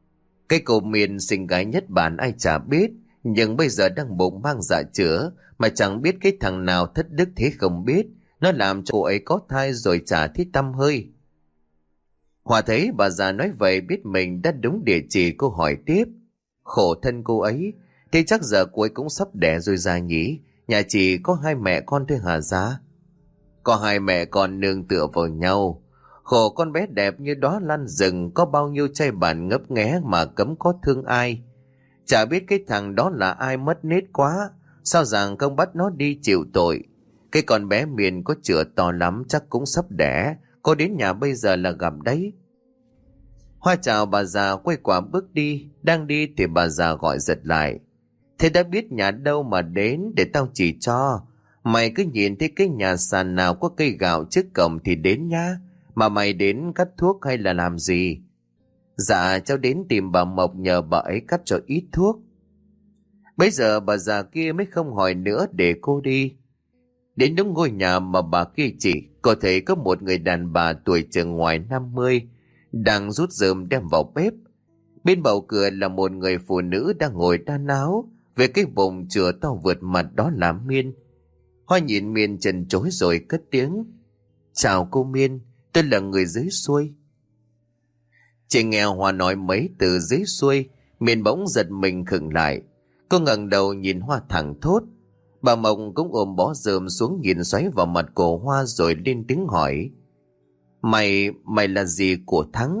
Cái cô Miên xinh gái nhất bản ai chả biết, nhưng bây giờ đang bụng mang dạ chữa, mà chẳng biết cái thằng nào thất đức thế không biết. Nó làm cho cô ấy có thai rồi chả thấy tăm hơi. Hòa thấy bà già nói vậy biết mình đã đúng địa chỉ, cô hỏi tiếp. Khổ thân cô ấy, thế chắc giờ cô ấy cũng sắp đẻ rồi già nhỉ? Nhà chị có 2 mẹ con thôi hả giá? Có 2 mẹ con nương tựa vào nhau. Khổ con bé đẹp như đó lan rừng, có bao nhiêu trai bản ngấp nghé mà cấm có thương ai. Chả biết cái thằng đó là ai mất nết quá, sao rằng không bắt nó đi chịu tội. Cái con bé Miền có chữa to lắm, chắc cũng sắp đẻ, cô đến nhà bây giờ là gặp đấy. Hoa chào bà già quay quả bước đi, đang đi thì bà già gọi giật lại. Thế đã biết nhà đâu mà đến để tao chỉ cho. Mày cứ nhìn thấy cái nhà sàn nào có cây gạo trước cổng thì đến nhá. Mà mày đến cắt thuốc hay là làm gì? Dạ cháu đến tìm bà Mộc nhờ bà ấy cắt cho ít thuốc. Bây giờ bà già kia mới không hỏi nữa để cô đi. Đến đúng ngôi nhà mà bà kia chỉ, có thể có một người đàn bà tuổi chừng ngoài 50 đang rút rơm đem vào bếp. Bên bầu cửa là một người phụ nữ đang ngồi đan áo, về cái bụng chừa to vượt mặt đó là Miên. Hoa nhìn Miên trần trối rồi cất tiếng. Chào cô Miên, tôi là người dưới xuôi. Chỉ nghe Hoa nói mấy từ dưới xuôi, Miên bỗng giật mình khựng lại. Cô ngẩng đầu nhìn Hoa thẳng thốt. Bà Mộng cũng ôm bó rơm xuống nhìn xoáy vào mặt của Hoa rồi lên tiếng hỏi. Mày là gì của Thắng?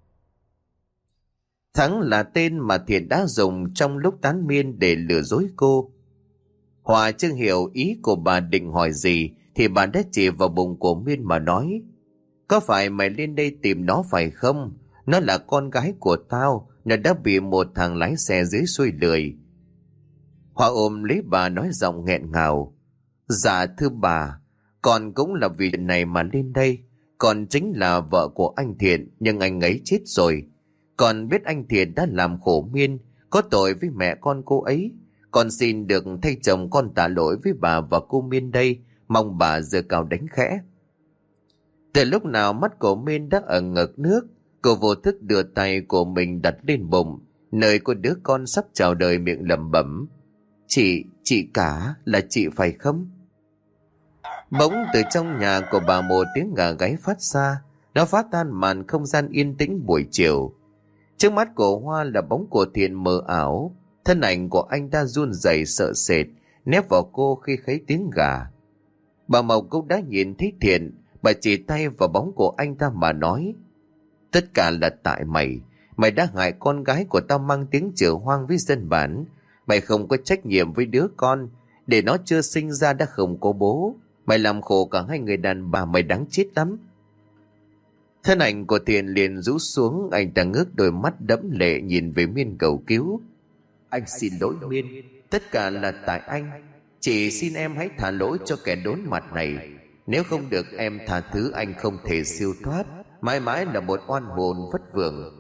Thắng là tên mà Thiện đã dùng trong lúc tán miên để lừa dối cô. Hoa chưa hiểu ý của bà định hỏi gì thì bà đã chỉ vào bụng của Miên mà nói. Có phải mày lên đây tìm nó phải không? Nó là con gái của tao, nó đã bị một thằng lái xe dưới xuôi lười. Hoa ôm lấy bà nói giọng nghẹn ngào. Dạ thưa bà, con cũng là vì chuyện này mà lên đây. Con chính là vợ của anh Thiện, nhưng anh ấy chết rồi. Con biết anh Thiện đã làm khổ Miên, có tội với mẹ con cô ấy. Con xin được thay chồng con tạ lỗi với bà và cô Miên đây, mong bà giơ cao đánh khẽ. Từ lúc nào mắt của Miên đã ở ngực nước, cô vô thức đưa tay của mình đặt lên bụng, nơi có đứa con sắp chào đời miệng lẩm bẩm. Chị cả, là chị phải không? Bỗng từ trong nhà của bà một tiếng gà gáy phát ra, nó phá tan màn không gian yên tĩnh buổi chiều. Trước mắt của Hoa là bóng của Thiện mờ ảo, thân ảnh của anh ta run rẩy sợ sệt, nép vào cô khi thấy tiếng gà. Bà Mộc cũng đã nhìn thấy Thiện, bà chỉ tay vào bóng của anh ta mà nói. Tất cả là tại mày, mày đã hại con gái của tao mang tiếng chửa hoang với dân bản. Mày không có trách nhiệm với đứa con, để nó chưa sinh ra đã không có bố. Mày làm khổ cả 2 người đàn bà, mày đáng chết lắm. Thân ảnh của Thiện liền rũ xuống, anh ta ngước đôi mắt đẫm lệ nhìn về Miên cầu cứu. Anh xin lỗi Miên, tất cả là tại anh. Chỉ xin em hãy thả lỗi cho kẻ đốn mặt này. Nếu không được em tha thứ, anh không thể siêu thoát, mãi mãi là một oan hồn vất vưởng.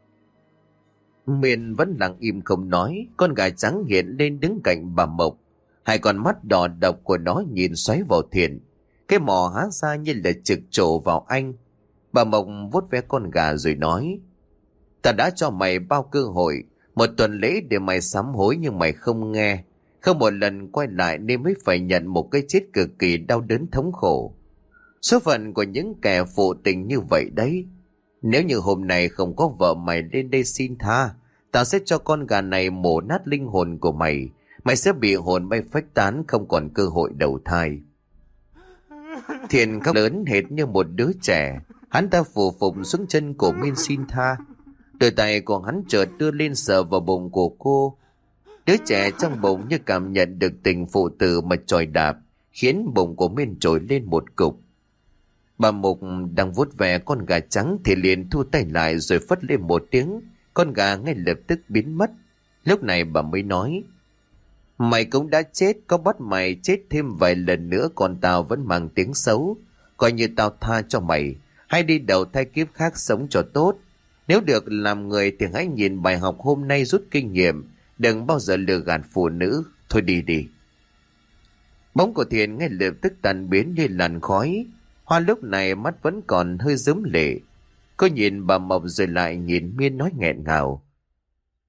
Miên vẫn lặng im không nói, con gà trắng hiện lên đứng cạnh bà Mộc. 2 con mắt đỏ độc của nó nhìn xoáy vào Thiện, cái mỏ há ra như là trực trổ vào anh. Bà Mộc vuốt ve con gà rồi nói. Ta đã cho mày bao cơ hội, 1 tuần lễ để mày sám hối, nhưng mày không nghe. Không một lần quay lại nên mới phải nhận một cái chết cực kỳ đau đớn thống khổ. Số phận của những kẻ phụ tình như vậy đấy. Nếu như hôm nay không có vợ mày lên đây xin tha, tao sẽ cho con gà này mổ nát linh hồn của mày. Mày sẽ bị hồn bay phách tán, không còn cơ hội đầu thai. Thiện khóc lớn hệt như một đứa trẻ. Hắn ta phủ phục xuống chân của Miên xin tha. Đôi tay của hắn chợt đưa lên sờ vào bụng của cô. Đứa trẻ trong bụng như cảm nhận được tình phụ tử mà chòi đạp, khiến bụng của Miên trồi lên một cục. Bà Mục đang vuốt ve con gà trắng thì liền thu tay lại rồi phất lên một tiếng. Con gà ngay lập tức biến mất. Lúc này bà mới nói. Mày cũng đã chết, có bắt mày chết thêm vài lần nữa còn tao vẫn mang tiếng xấu. Coi như tao tha cho mày, hãy đi đầu thai kiếp khác sống cho tốt. Nếu được làm người thì hãy nhìn bài học hôm nay rút kinh nghiệm, đừng bao giờ lừa gạt phụ nữ. Thôi đi đi. Bóng của Thiện ngay lập tức tan biến như làn khói. Hoa lúc này mắt vẫn còn hơi rớm lệ. Cô nhìn bà Mộc rồi lại nhìn Miên nói nghẹn ngào.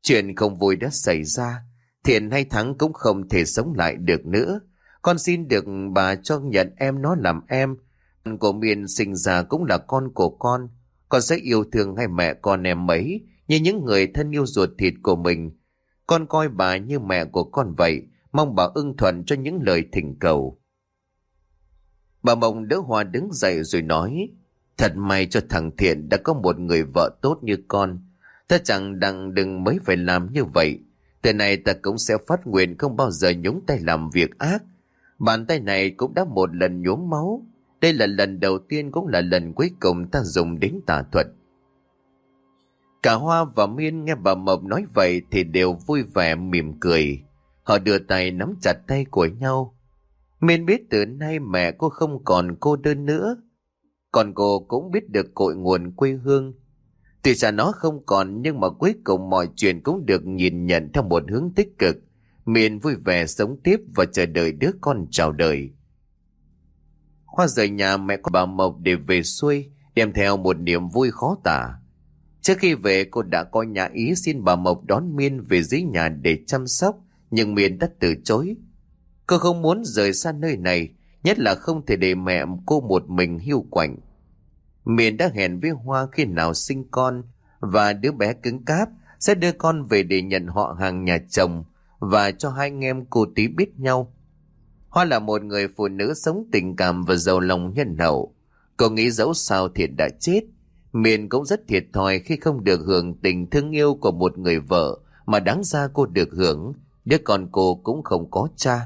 Chuyện không vui đã xảy ra, Thiện hay Thắng cũng không thể sống lại được nữa. Con xin được bà cho nhận em nó làm em. Con của Miên sinh ra cũng là con của con. Con sẽ yêu thương hai mẹ con em ấy như những người thân yêu ruột thịt của mình. Con coi bà như mẹ của con vậy, mong bà ưng thuận cho những lời thỉnh cầu. Bà Mộng đỡ Hoa đứng dậy rồi nói, thật may cho thằng Thiện đã có một người vợ tốt như con. Ta chẳng đừng mấy phải làm như vậy. Từ này ta cũng sẽ phát nguyện không bao giờ nhúng tay làm việc ác. Bàn tay này cũng đã một lần nhuốm máu. Đây là lần đầu tiên cũng là lần cuối cùng ta dùng đến tà thuật. Cả Hoa và Miên nghe bà Mộc nói vậy thì đều vui vẻ mỉm cười. Họ đưa tay nắm chặt tay của nhau. Miên biết từ nay mẹ cô không còn cô đơn nữa. Còn cô cũng biết được cội nguồn quê hương. Tuy rằng nó không còn nhưng mà cuối cùng mọi chuyện cũng được nhìn nhận theo một hướng tích cực. Miên vui vẻ sống tiếp và chờ đợi đứa con chào đời. Hoa rời nhà mẹ của bà Mộc để về xuôi, đem theo một niềm vui khó tả. Trước khi về cô đã có nhà ý xin bà Mộc đón Miên về dưới nhà để chăm sóc, nhưng Miên đã từ chối. Cô không muốn rời xa nơi này, nhất là không thể để mẹ cô một mình hiu quạnh. Miên đã hẹn với Hoa khi nào sinh con và đứa bé cứng cáp sẽ đưa con về để nhận họ hàng nhà chồng và cho hai anh em cô tí biết nhau. Hoa là một người phụ nữ sống tình cảm và giàu lòng nhân hậu. Cô nghĩ dẫu sao Thiện đã chết, Miên cũng rất thiệt thòi khi không được hưởng tình thương yêu của một người vợ mà đáng ra cô được hưởng. Đứa con cô cũng không có cha.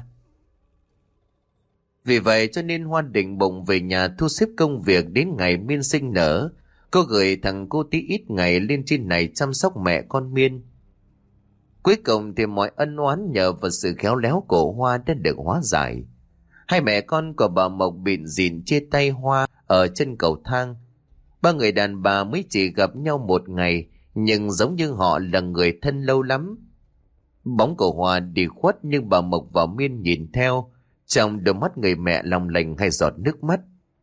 Vì vậy cho nên Hoa định bụng về nhà thu xếp công việc đến ngày Miên sinh nở. Cô gửi thằng cô tí ít ngày lên trên này chăm sóc mẹ con Miên. Cuối cùng thì mọi ân oán nhờ vào sự khéo léo của Hoa đã được hóa giải. Hai mẹ con của bà Mộc bịn rỉn chia tay Hoa ở chân cầu thang. Ba người đàn bà mới chỉ gặp nhau một ngày, nhưng giống như họ là người thân lâu lắm. Bóng của Hoa đi khuất nhưng bà Mộc và Miên nhìn theo, trong đôi mắt người mẹ long lanh hai giọt nước mắt.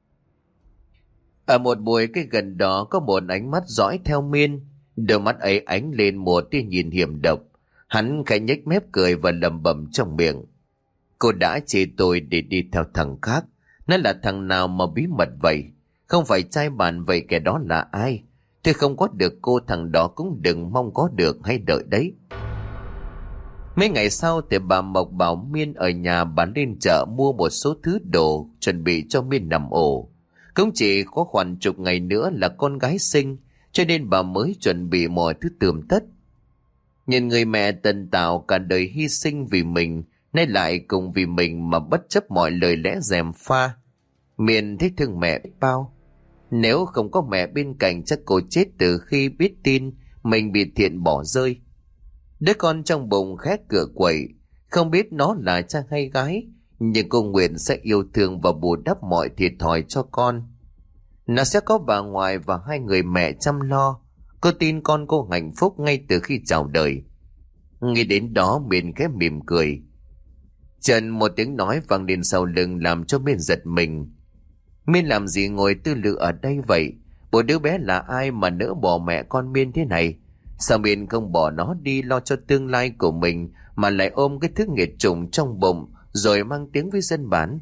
Ở một bụi cây gần đó có một ánh mắt dõi theo Miên, đôi mắt ấy ánh lên một tia nhìn hiểm độc. Hắn khẽ nhếch mép cười và lẩm bẩm trong miệng. Cô đã chê tôi để đi theo thằng khác. Nó là thằng nào mà bí mật vậy? Không phải trai bạn vậy, kẻ đó là ai? Tôi không có được cô, thằng đó cũng đừng mong có được, hay đợi đấy. Mấy ngày sau thì bà Mộc bảo Miên ở nhà bán lên chợ mua một số thứ đồ chuẩn bị cho Miên nằm ổ. Cũng chỉ có khoảng chục ngày nữa là con gái sinh, cho nên bà mới chuẩn bị mọi thứ tươm tất. Nhìn người mẹ tần tảo cả đời hy sinh vì mình, nay lại cùng vì mình mà bất chấp mọi lời lẽ gièm pha. Miên thấy thương mẹ biết bao. Nếu không có mẹ bên cạnh chắc cô chết từ khi biết tin mình bị Thiện bỏ rơi. Đứa con trong bụng khét cửa quậy, không biết nó là trai hay gái, nhưng cô nguyện sẽ yêu thương và bù đắp mọi thiệt thòi cho con. Nó sẽ có bà ngoại và hai người mẹ chăm lo. Cô tin con cô hạnh phúc ngay từ khi chào đời. Nghĩ đến đó Miên khẽ mỉm cười. Trần một tiếng nói vang lên sau lưng làm cho Miên giật mình. Miên làm gì ngồi tư lự ở đây vậy? Bộ đứa bé là ai mà nỡ bỏ mẹ con Miên thế này? Sao Miên không bỏ nó đi lo cho tương lai của mình mà lại ôm cái thứ nghiệt chủng trong bụng rồi mang tiếng với dân bản?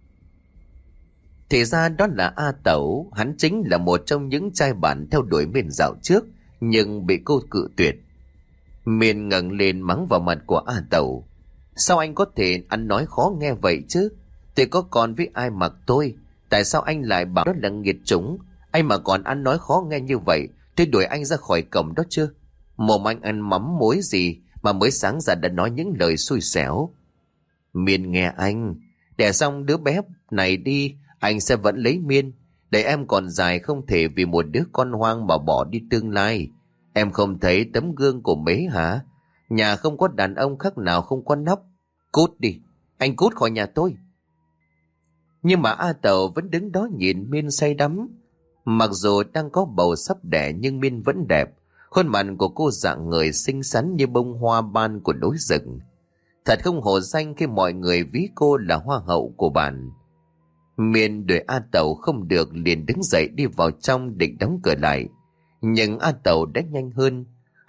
Thì ra đó là A Tẩu. Hắn chính là một trong những trai bản theo đuổi Miên dạo trước, nhưng bị cô cự tuyệt. Miên ngẩng lên mắng vào mặt của A Tẩu. Sao anh có thể ăn nói khó nghe vậy chứ? Tôi có con với ai mặc tôi? Tại sao anh lại bảo đó là nghiệt chủng? Anh mà còn ăn nói khó nghe như vậy, tôi đuổi anh ra khỏi cổng đó chưa? Mồm anh ăn mắm muối gì mà mới sáng ra đã nói những lời xui xẻo? Miên nghe anh. Đẻ xong đứa bé này đi, anh sẽ vẫn lấy Miên. Để em còn dài không thể vì một đứa con hoang mà bỏ đi tương lai. Em không thấy tấm gương của Mế hả? Nhà không có đàn ông khác nào không có nóc. Cút đi, anh cút khỏi nhà tôi. Nhưng mà A Tẩu vẫn đứng đó nhìn Miên say đắm. Mặc dù đang có bầu sắp đẻ nhưng Miên vẫn đẹp. Khuôn mặt của cô dạng người xinh xắn như bông hoa ban của núi rừng. Thật không hổ danh khi mọi người ví cô là hoa hậu của bản. Miên đuổi A Tẩu không được liền đứng dậy đi vào trong định đóng cửa lại. Nhưng A Tẩu đã nhanh hơn.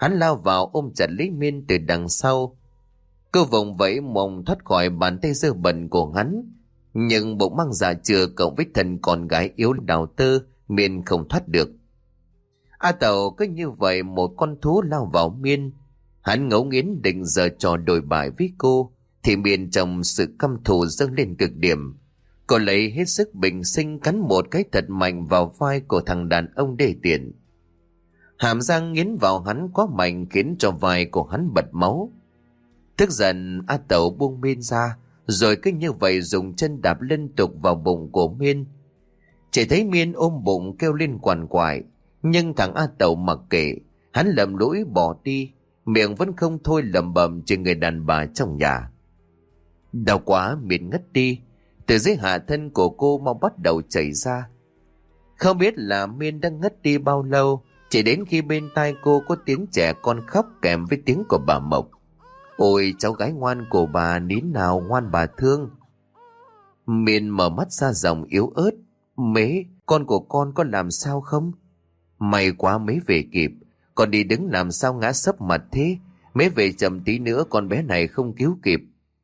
Hắn lao vào ôm chặt lấy Miên từ đằng sau. Cô vùng vẫy mong thoát khỏi bàn tay dơ bẩn của hắn, nhưng bụng mang dạ chừa cộng với thân con gái yếu đào tơ, Miên không thoát được. A Tẩu cứ như vậy một con thú lao vào Miên. Hắn ngấu nghiến định giờ trò đổi bại với cô, thì Miên trong sự căm thù dâng lên cực điểm. Cô lấy hết sức bình sinh cắn một cái thật mạnh vào vai của thằng đàn ông đê tiện. Hàm răng nghiến vào hắn quá mạnh khiến cho vai của hắn bật máu. Tức giận, A Tẩu buông Miên ra, rồi cứ như vậy dùng chân đạp liên tục vào bụng của Miên. Chỉ thấy Miên ôm bụng kêu lên quằn quại, nhưng thằng A Tẩu mặc kệ, hắn lầm lũi bỏ đi, miệng vẫn không thôi lẩm bẩm trên người đàn bà trong nhà. Đau quá, Miên ngất đi, từ dưới hạ thân của cô mau bắt đầu chảy ra. Không biết là Miên đang ngất đi bao lâu, chỉ đến khi bên tai cô có tiếng trẻ con khóc kèm với tiếng của bà Mộc. Ôi cháu gái ngoan của bà, nín nào ngoan bà thương. Miên mở mắt ra giọng yếu ớt. Mế, con của con có làm sao không? May quá Mế về kịp, con đi đứng làm sao ngã sấp mặt thế? Mế về chậm tí nữa con bé này không cứu kịp.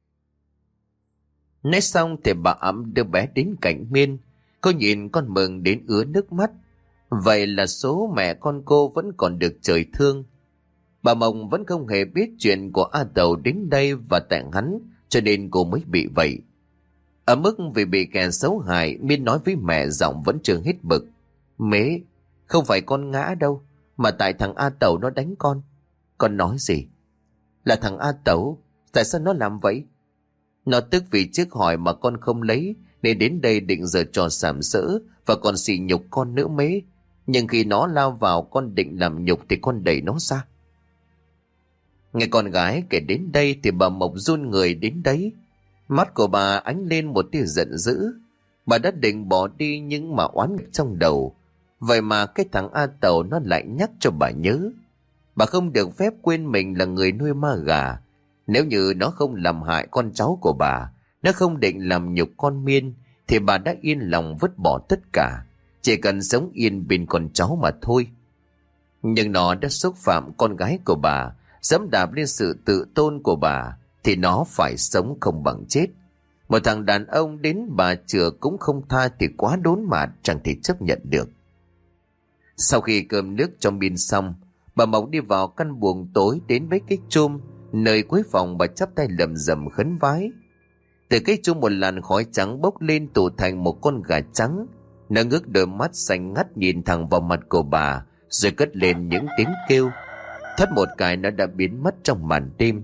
Nói xong thì bà ẵm đưa bé đến cạnh Miên. Cô nhìn con mừng đến ứa nước mắt. Vậy là số mẹ con cô vẫn còn được trời thương. Bà Mộng vẫn không hề biết chuyện của A Tẩu đến đây và tại hắn, cho nên cô mới bị vậy. Ở mức vì bị kẻ xấu hại, Miên nói với mẹ giọng vẫn chưa hết bực. Mế, không phải con ngã đâu, mà tại thằng A Tẩu nó đánh con. Con nói gì? Là thằng A Tẩu, tại sao nó làm vậy? Nó tức vì trước hỏi mà con không lấy, nên đến đây định giở trò sàm sỡ và còn sỉ nhục con nữa Mế. Nhưng khi nó lao vào con định làm nhục thì con đẩy nó ra. Nghe con gái kể đến đây thì bà Mộc run người đến đấy. Mắt của bà ánh lên một tia giận dữ. Bà đã định bỏ đi nhưng mà oán trong đầu. Vậy mà cái thằng A Tẩu nó lại nhắc cho bà nhớ. Bà không được phép quên mình là người nuôi ma gà. Nếu như nó không làm hại con cháu của bà, nó không định làm nhục con Miên, thì bà đã yên lòng vứt bỏ tất cả, chỉ cần sống yên bên con cháu mà thôi. Nhưng nó đã xúc phạm con gái của bà, dẫm đạp lên sự tự tôn của bà, thì nó phải sống không bằng chết. Một thằng đàn ông đến bà chừa cũng không tha thì quá đốn mạt, chẳng thể chấp nhận được. Sau khi cơm nước cho Miên xong, bà Mộc đi vào căn buồng tối đến với cái chum, nơi cuối phòng bà chắp tay lầm rầm khấn vái. Từ cái chum một làn khói trắng bốc lên tụ thành một con gà trắng. Nó ngước đôi mắt xanh ngắt nhìn thẳng vào mặt của bà, rồi cất lên những tiếng kêu. Thoát một cái nó đã biến mất trong màn đêm.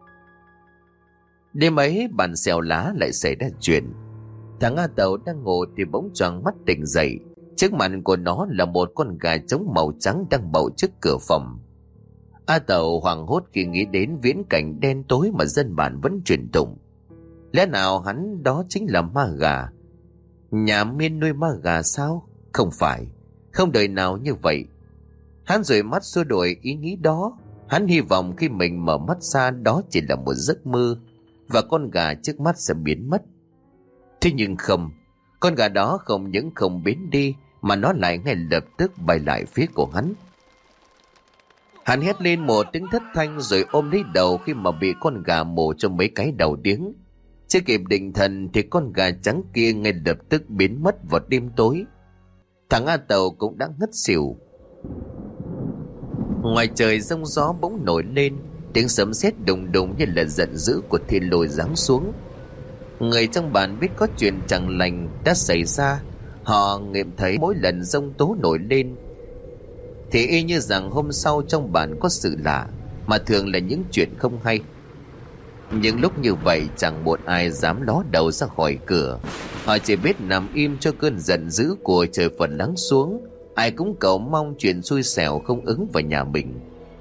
Đêm ấy bàn xèo lá lại xảy ra chuyện. Thằng A Tẩu đang ngủ thì bỗng choàng mắt tỉnh dậy. Trước mặt của nó là một con gà trống màu trắng đang bầu trước cửa phòng. A Tẩu hoảng hốt khi nghĩ đến viễn cảnh đen tối mà dân bản vẫn truyền tụng. Lẽ nào hắn đó chính là ma gà? Nhà Miên nuôi ma gà sao? Không phải, không đời nào như vậy. Hắn rồi mắt xua đuổi ý nghĩ đó. Hắn hy vọng khi mình mở mắt ra đó chỉ là một giấc mơ, và con gà trước mắt sẽ biến mất. Thế nhưng không, con gà đó không những không biến đi, mà nó lại ngay lập tức bay lại phía của hắn. Hắn hét lên một tiếng thất thanh rồi ôm lấy đầu khi mà bị con gà mổ cho mấy cái đầu điếng. Chưa kịp định thần thì con gà trắng kia ngay lập tức biến mất vào đêm tối. Thằng A Tẩu cũng đã ngất xỉu. Ngoài trời giông gió bỗng nổi lên, tiếng sấm sét đùng đùng như là giận dữ của thiên lôi giáng xuống. Người trong bản biết có chuyện chẳng lành đã xảy ra. Họ nghiệm thấy mỗi lần giông tố nổi lên thì y như rằng hôm sau trong bản có sự lạ, mà thường là những chuyện không hay. Nhưng lúc như vậy chẳng một ai dám ló đầu ra khỏi cửa. Họ chỉ biết nằm im cho cơn giận dữ của trời Phật lắng xuống. Ai cũng cầu mong chuyện xui xẻo không ứng vào nhà mình.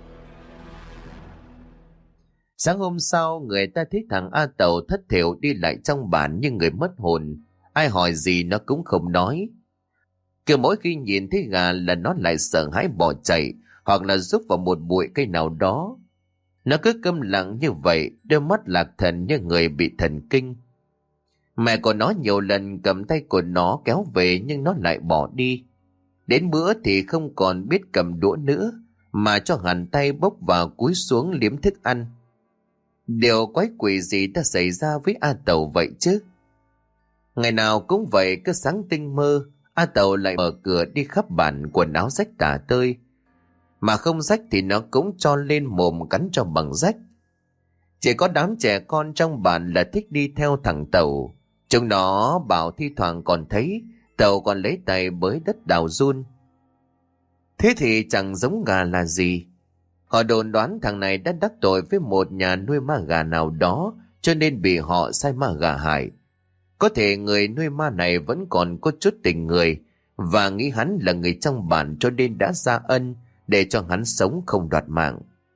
Sáng hôm sau, người ta thấy thằng A Tẩu thất thểu đi lại trong bản như người mất hồn. Ai hỏi gì nó cũng không nói. Cứ mỗi khi nhìn thấy gà là nó lại sợ hãi bỏ chạy, hoặc là rúc vào một bụi cây nào đó. Nó cứ câm lặng như vậy, đôi mắt lạc thần như người bị thần kinh. Mẹ của nó nhiều lần cầm tay của nó kéo về nhưng nó lại bỏ đi. Đến bữa thì không còn biết cầm đũa nữa, mà cho hẳn tay bốc vào cúi xuống liếm thức ăn. Điều quái quỷ gì đã xảy ra với A Tẩu vậy chứ? Ngày nào cũng vậy, cứ sáng tinh mơ, A Tẩu lại mở cửa đi khắp bản, quần áo rách tả tơi. Mà không rách thì nó cũng cho lên mồm cắn cho bằng rách. Chỉ có đám trẻ con trong bản là thích đi theo thằng Tẩu. Chúng nó bảo thi thoảng còn thấy Tẩu còn lấy tay bới đất đào giun. Thế thì chẳng giống gà là gì. Họ đồn đoán thằng này đã đắc tội với một nhà nuôi ma gà nào đó, cho nên bị họ sai ma gà hại. Có thể người nuôi ma này vẫn còn có chút tình người và nghĩ hắn là người trong bản, cho nên đã ra ân để cho hắn sống không đoạt mạng.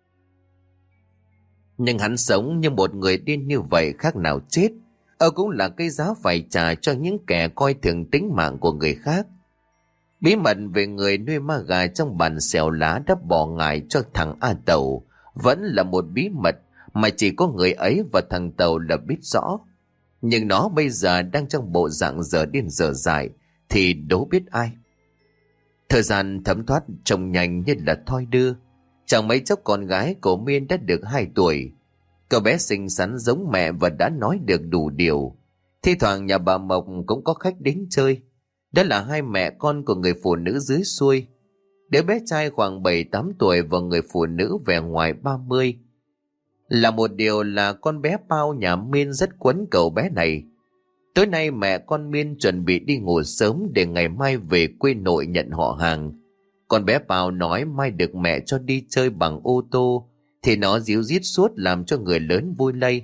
Nhưng hắn sống như một người điên như vậy khác nào chết. Cũng là cái giá phải trả cho những kẻ coi thường tính mạng của người khác. Bí mật về người nuôi ma gà trong bản xẻo lá đã bỏ ngải cho thằng A Tẩu vẫn là một bí mật mà chỉ có người ấy và thằng Tẩu là biết rõ. Nhưng nó bây giờ đang trong bộ dạng giờ điên giờ dại thì đố biết ai. Thời gian thấm thoát trông nhanh như là thoi đưa. Chẳng mấy chốc con gái của Miên đã được 2 tuổi. Cậu bé xinh xắn giống mẹ và đã nói được đủ điều. Thi thoảng nhà bà Mộc cũng có khách đến chơi. Đó là 2 mẹ con của người phụ nữ dưới xuôi. Đứa bé trai khoảng 7-8 tuổi và người phụ nữ vẻ ngoài 30. Là một điều là con bé Pao nhà Miên rất quấn cậu bé này. Tối nay mẹ con Miên chuẩn bị đi ngủ sớm để ngày mai về quê nội nhận họ hàng. Con bé Pao nói mai được mẹ cho đi chơi bằng ô tô thì nó díu dít suốt làm cho người lớn vui lây.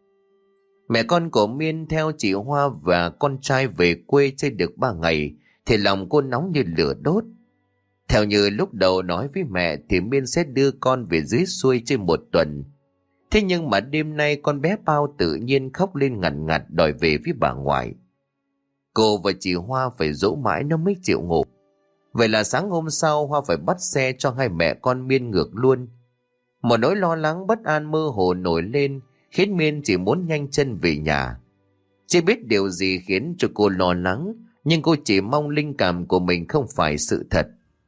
Mẹ con của Miên theo chị Hoa và con trai về quê chơi được 3 ngày thì lòng cô nóng như lửa đốt. Theo như lúc đầu nói với mẹ thì Miên sẽ đưa con về dưới xuôi chơi 1 tuần. Thế nhưng mà đêm nay con bé Pao tự nhiên khóc lên ngằn ngặt đòi về với bà ngoại. Cô và chị Hoa phải dỗ mãi nó mới chịu ngủ. Vậy là sáng hôm sau Hoa phải bắt xe cho 2 mẹ con Miên ngược luôn. Một nỗi lo lắng bất an mơ hồ nổi lên khiến Miên chỉ muốn nhanh chân về nhà. Chưa biết điều gì khiến cho cô lo lắng, nhưng cô chỉ mong linh cảm của mình không phải sự thật.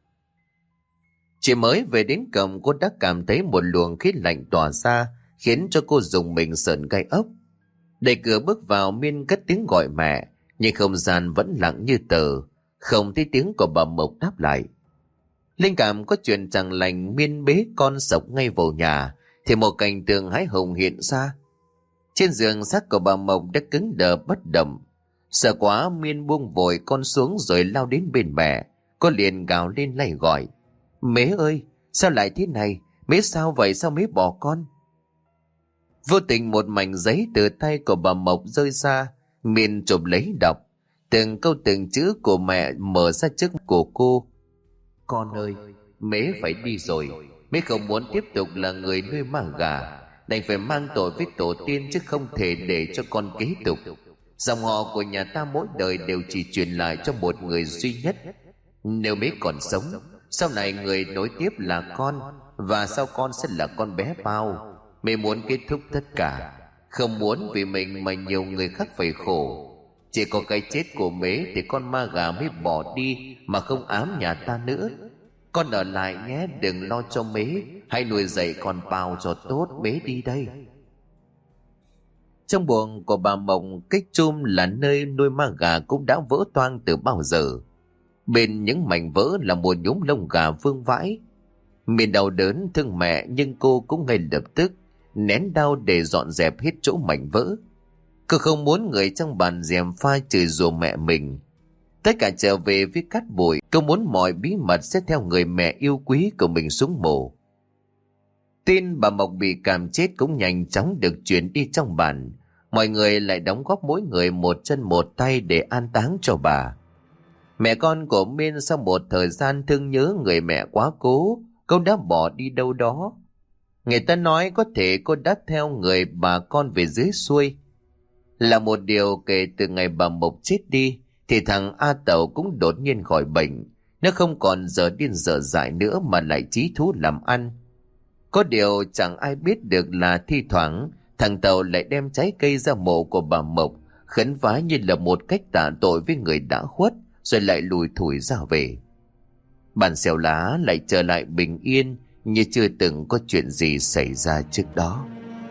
Chỉ mới về đến cổng cô đã cảm thấy một luồng khí lạnh tỏa ra khiến cho cô rùng mình sởn gai ốc. Đẩy cửa bước vào, Miên cất tiếng gọi mẹ, nhưng không gian vẫn lặng như tờ, không thấy tiếng của bà Mộc đáp lại. Linh cảm có chuyện chẳng lành, Miên bế con sộc ngay vào nhà thì một cảnh tượng hãi hùng hiện ra. Trên giường xác của bà Mộc đã cứng đờ bất động. Sợ quá Miên buông vội con xuống rồi lao đến bên mẹ. Cô liền gào lên lay gọi: "Mế ơi, sao lại thế này? Mế sao vậy? Sao Mế bỏ con?" Vô tình một mảnh giấy từ tay của bà Mộc rơi ra. Miên chụp lấy đọc từng câu từng chữ của mẹ mở ra trước của cô. "Con ơi, Mế phải đi rồi. Mế không muốn tiếp tục là người nuôi ma gà, đành phải mang tội với tổ tiên chứ không thể để cho con kế tục. Dòng họ của nhà ta mỗi đời đều chỉ truyền lại cho một người duy nhất. Nếu Mế còn sống, sau này người nối tiếp là con, và sau con sẽ là con bé Pao. Mế muốn kết thúc tất cả, không muốn vì mình mà nhiều người khác phải khổ. Chỉ có cái chết của Mế thì con ma gà mới bỏ đi mà không ám nhà ta nữa. Con ở lại nhé, đừng lo cho Mế, hãy nuôi dạy con Pao cho tốt. Mế đi đây." Trong buồng của bà Mộng, cái chum là nơi nuôi ma gà cũng đã vỡ toang từ bao giờ. Bên những mảnh vỡ là một nhúm lông gà vương vãi. Miền đau đớn thương mẹ, nhưng cô cũng ngay lập tức nén đau để dọn dẹp hết chỗ mảnh vỡ. Cô không muốn người trong bàn gièm pha chửi rủa mẹ mình. Tất cả trở về với cát bụi. Cô muốn mọi bí mật sẽ theo người mẹ yêu quý của mình xuống mồ. Tin bà Mộc bị cảm chết cũng nhanh chóng được chuyển đi trong bản. Mọi người lại đóng góp mỗi người một chân một tay để an táng cho bà. Mẹ con của Miên sau một thời gian thương nhớ người mẹ quá cố, cô đã bỏ đi đâu đó. Người ta nói có thể cô đã theo người bà con về dưới xuôi. Là một điều kể từ ngày bà Mộc chết đi thì thằng A Tẩu cũng đột nhiên khỏi bệnh. Nó không còn giờ điên dở dại nữa mà lại chí thú làm ăn. Có điều chẳng ai biết được là thi thoảng thằng Tẩu lại đem trái cây ra mộ của bà Mộc, khấn vái như là một cách tạ tội với người đã khuất, rồi lại lùi thủi ra về. Bản xẻo lá lại trở lại bình yên như chưa từng có chuyện gì xảy ra trước đó.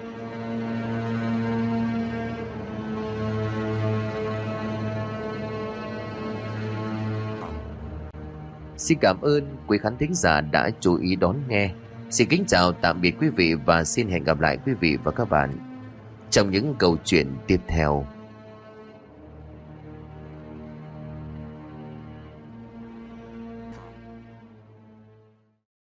Xin cảm ơn quý khán thính giả đã chú ý đón nghe. Xin kính chào tạm biệt quý vị và xin hẹn gặp lại quý vị và các bạn trong những câu chuyện tiếp theo.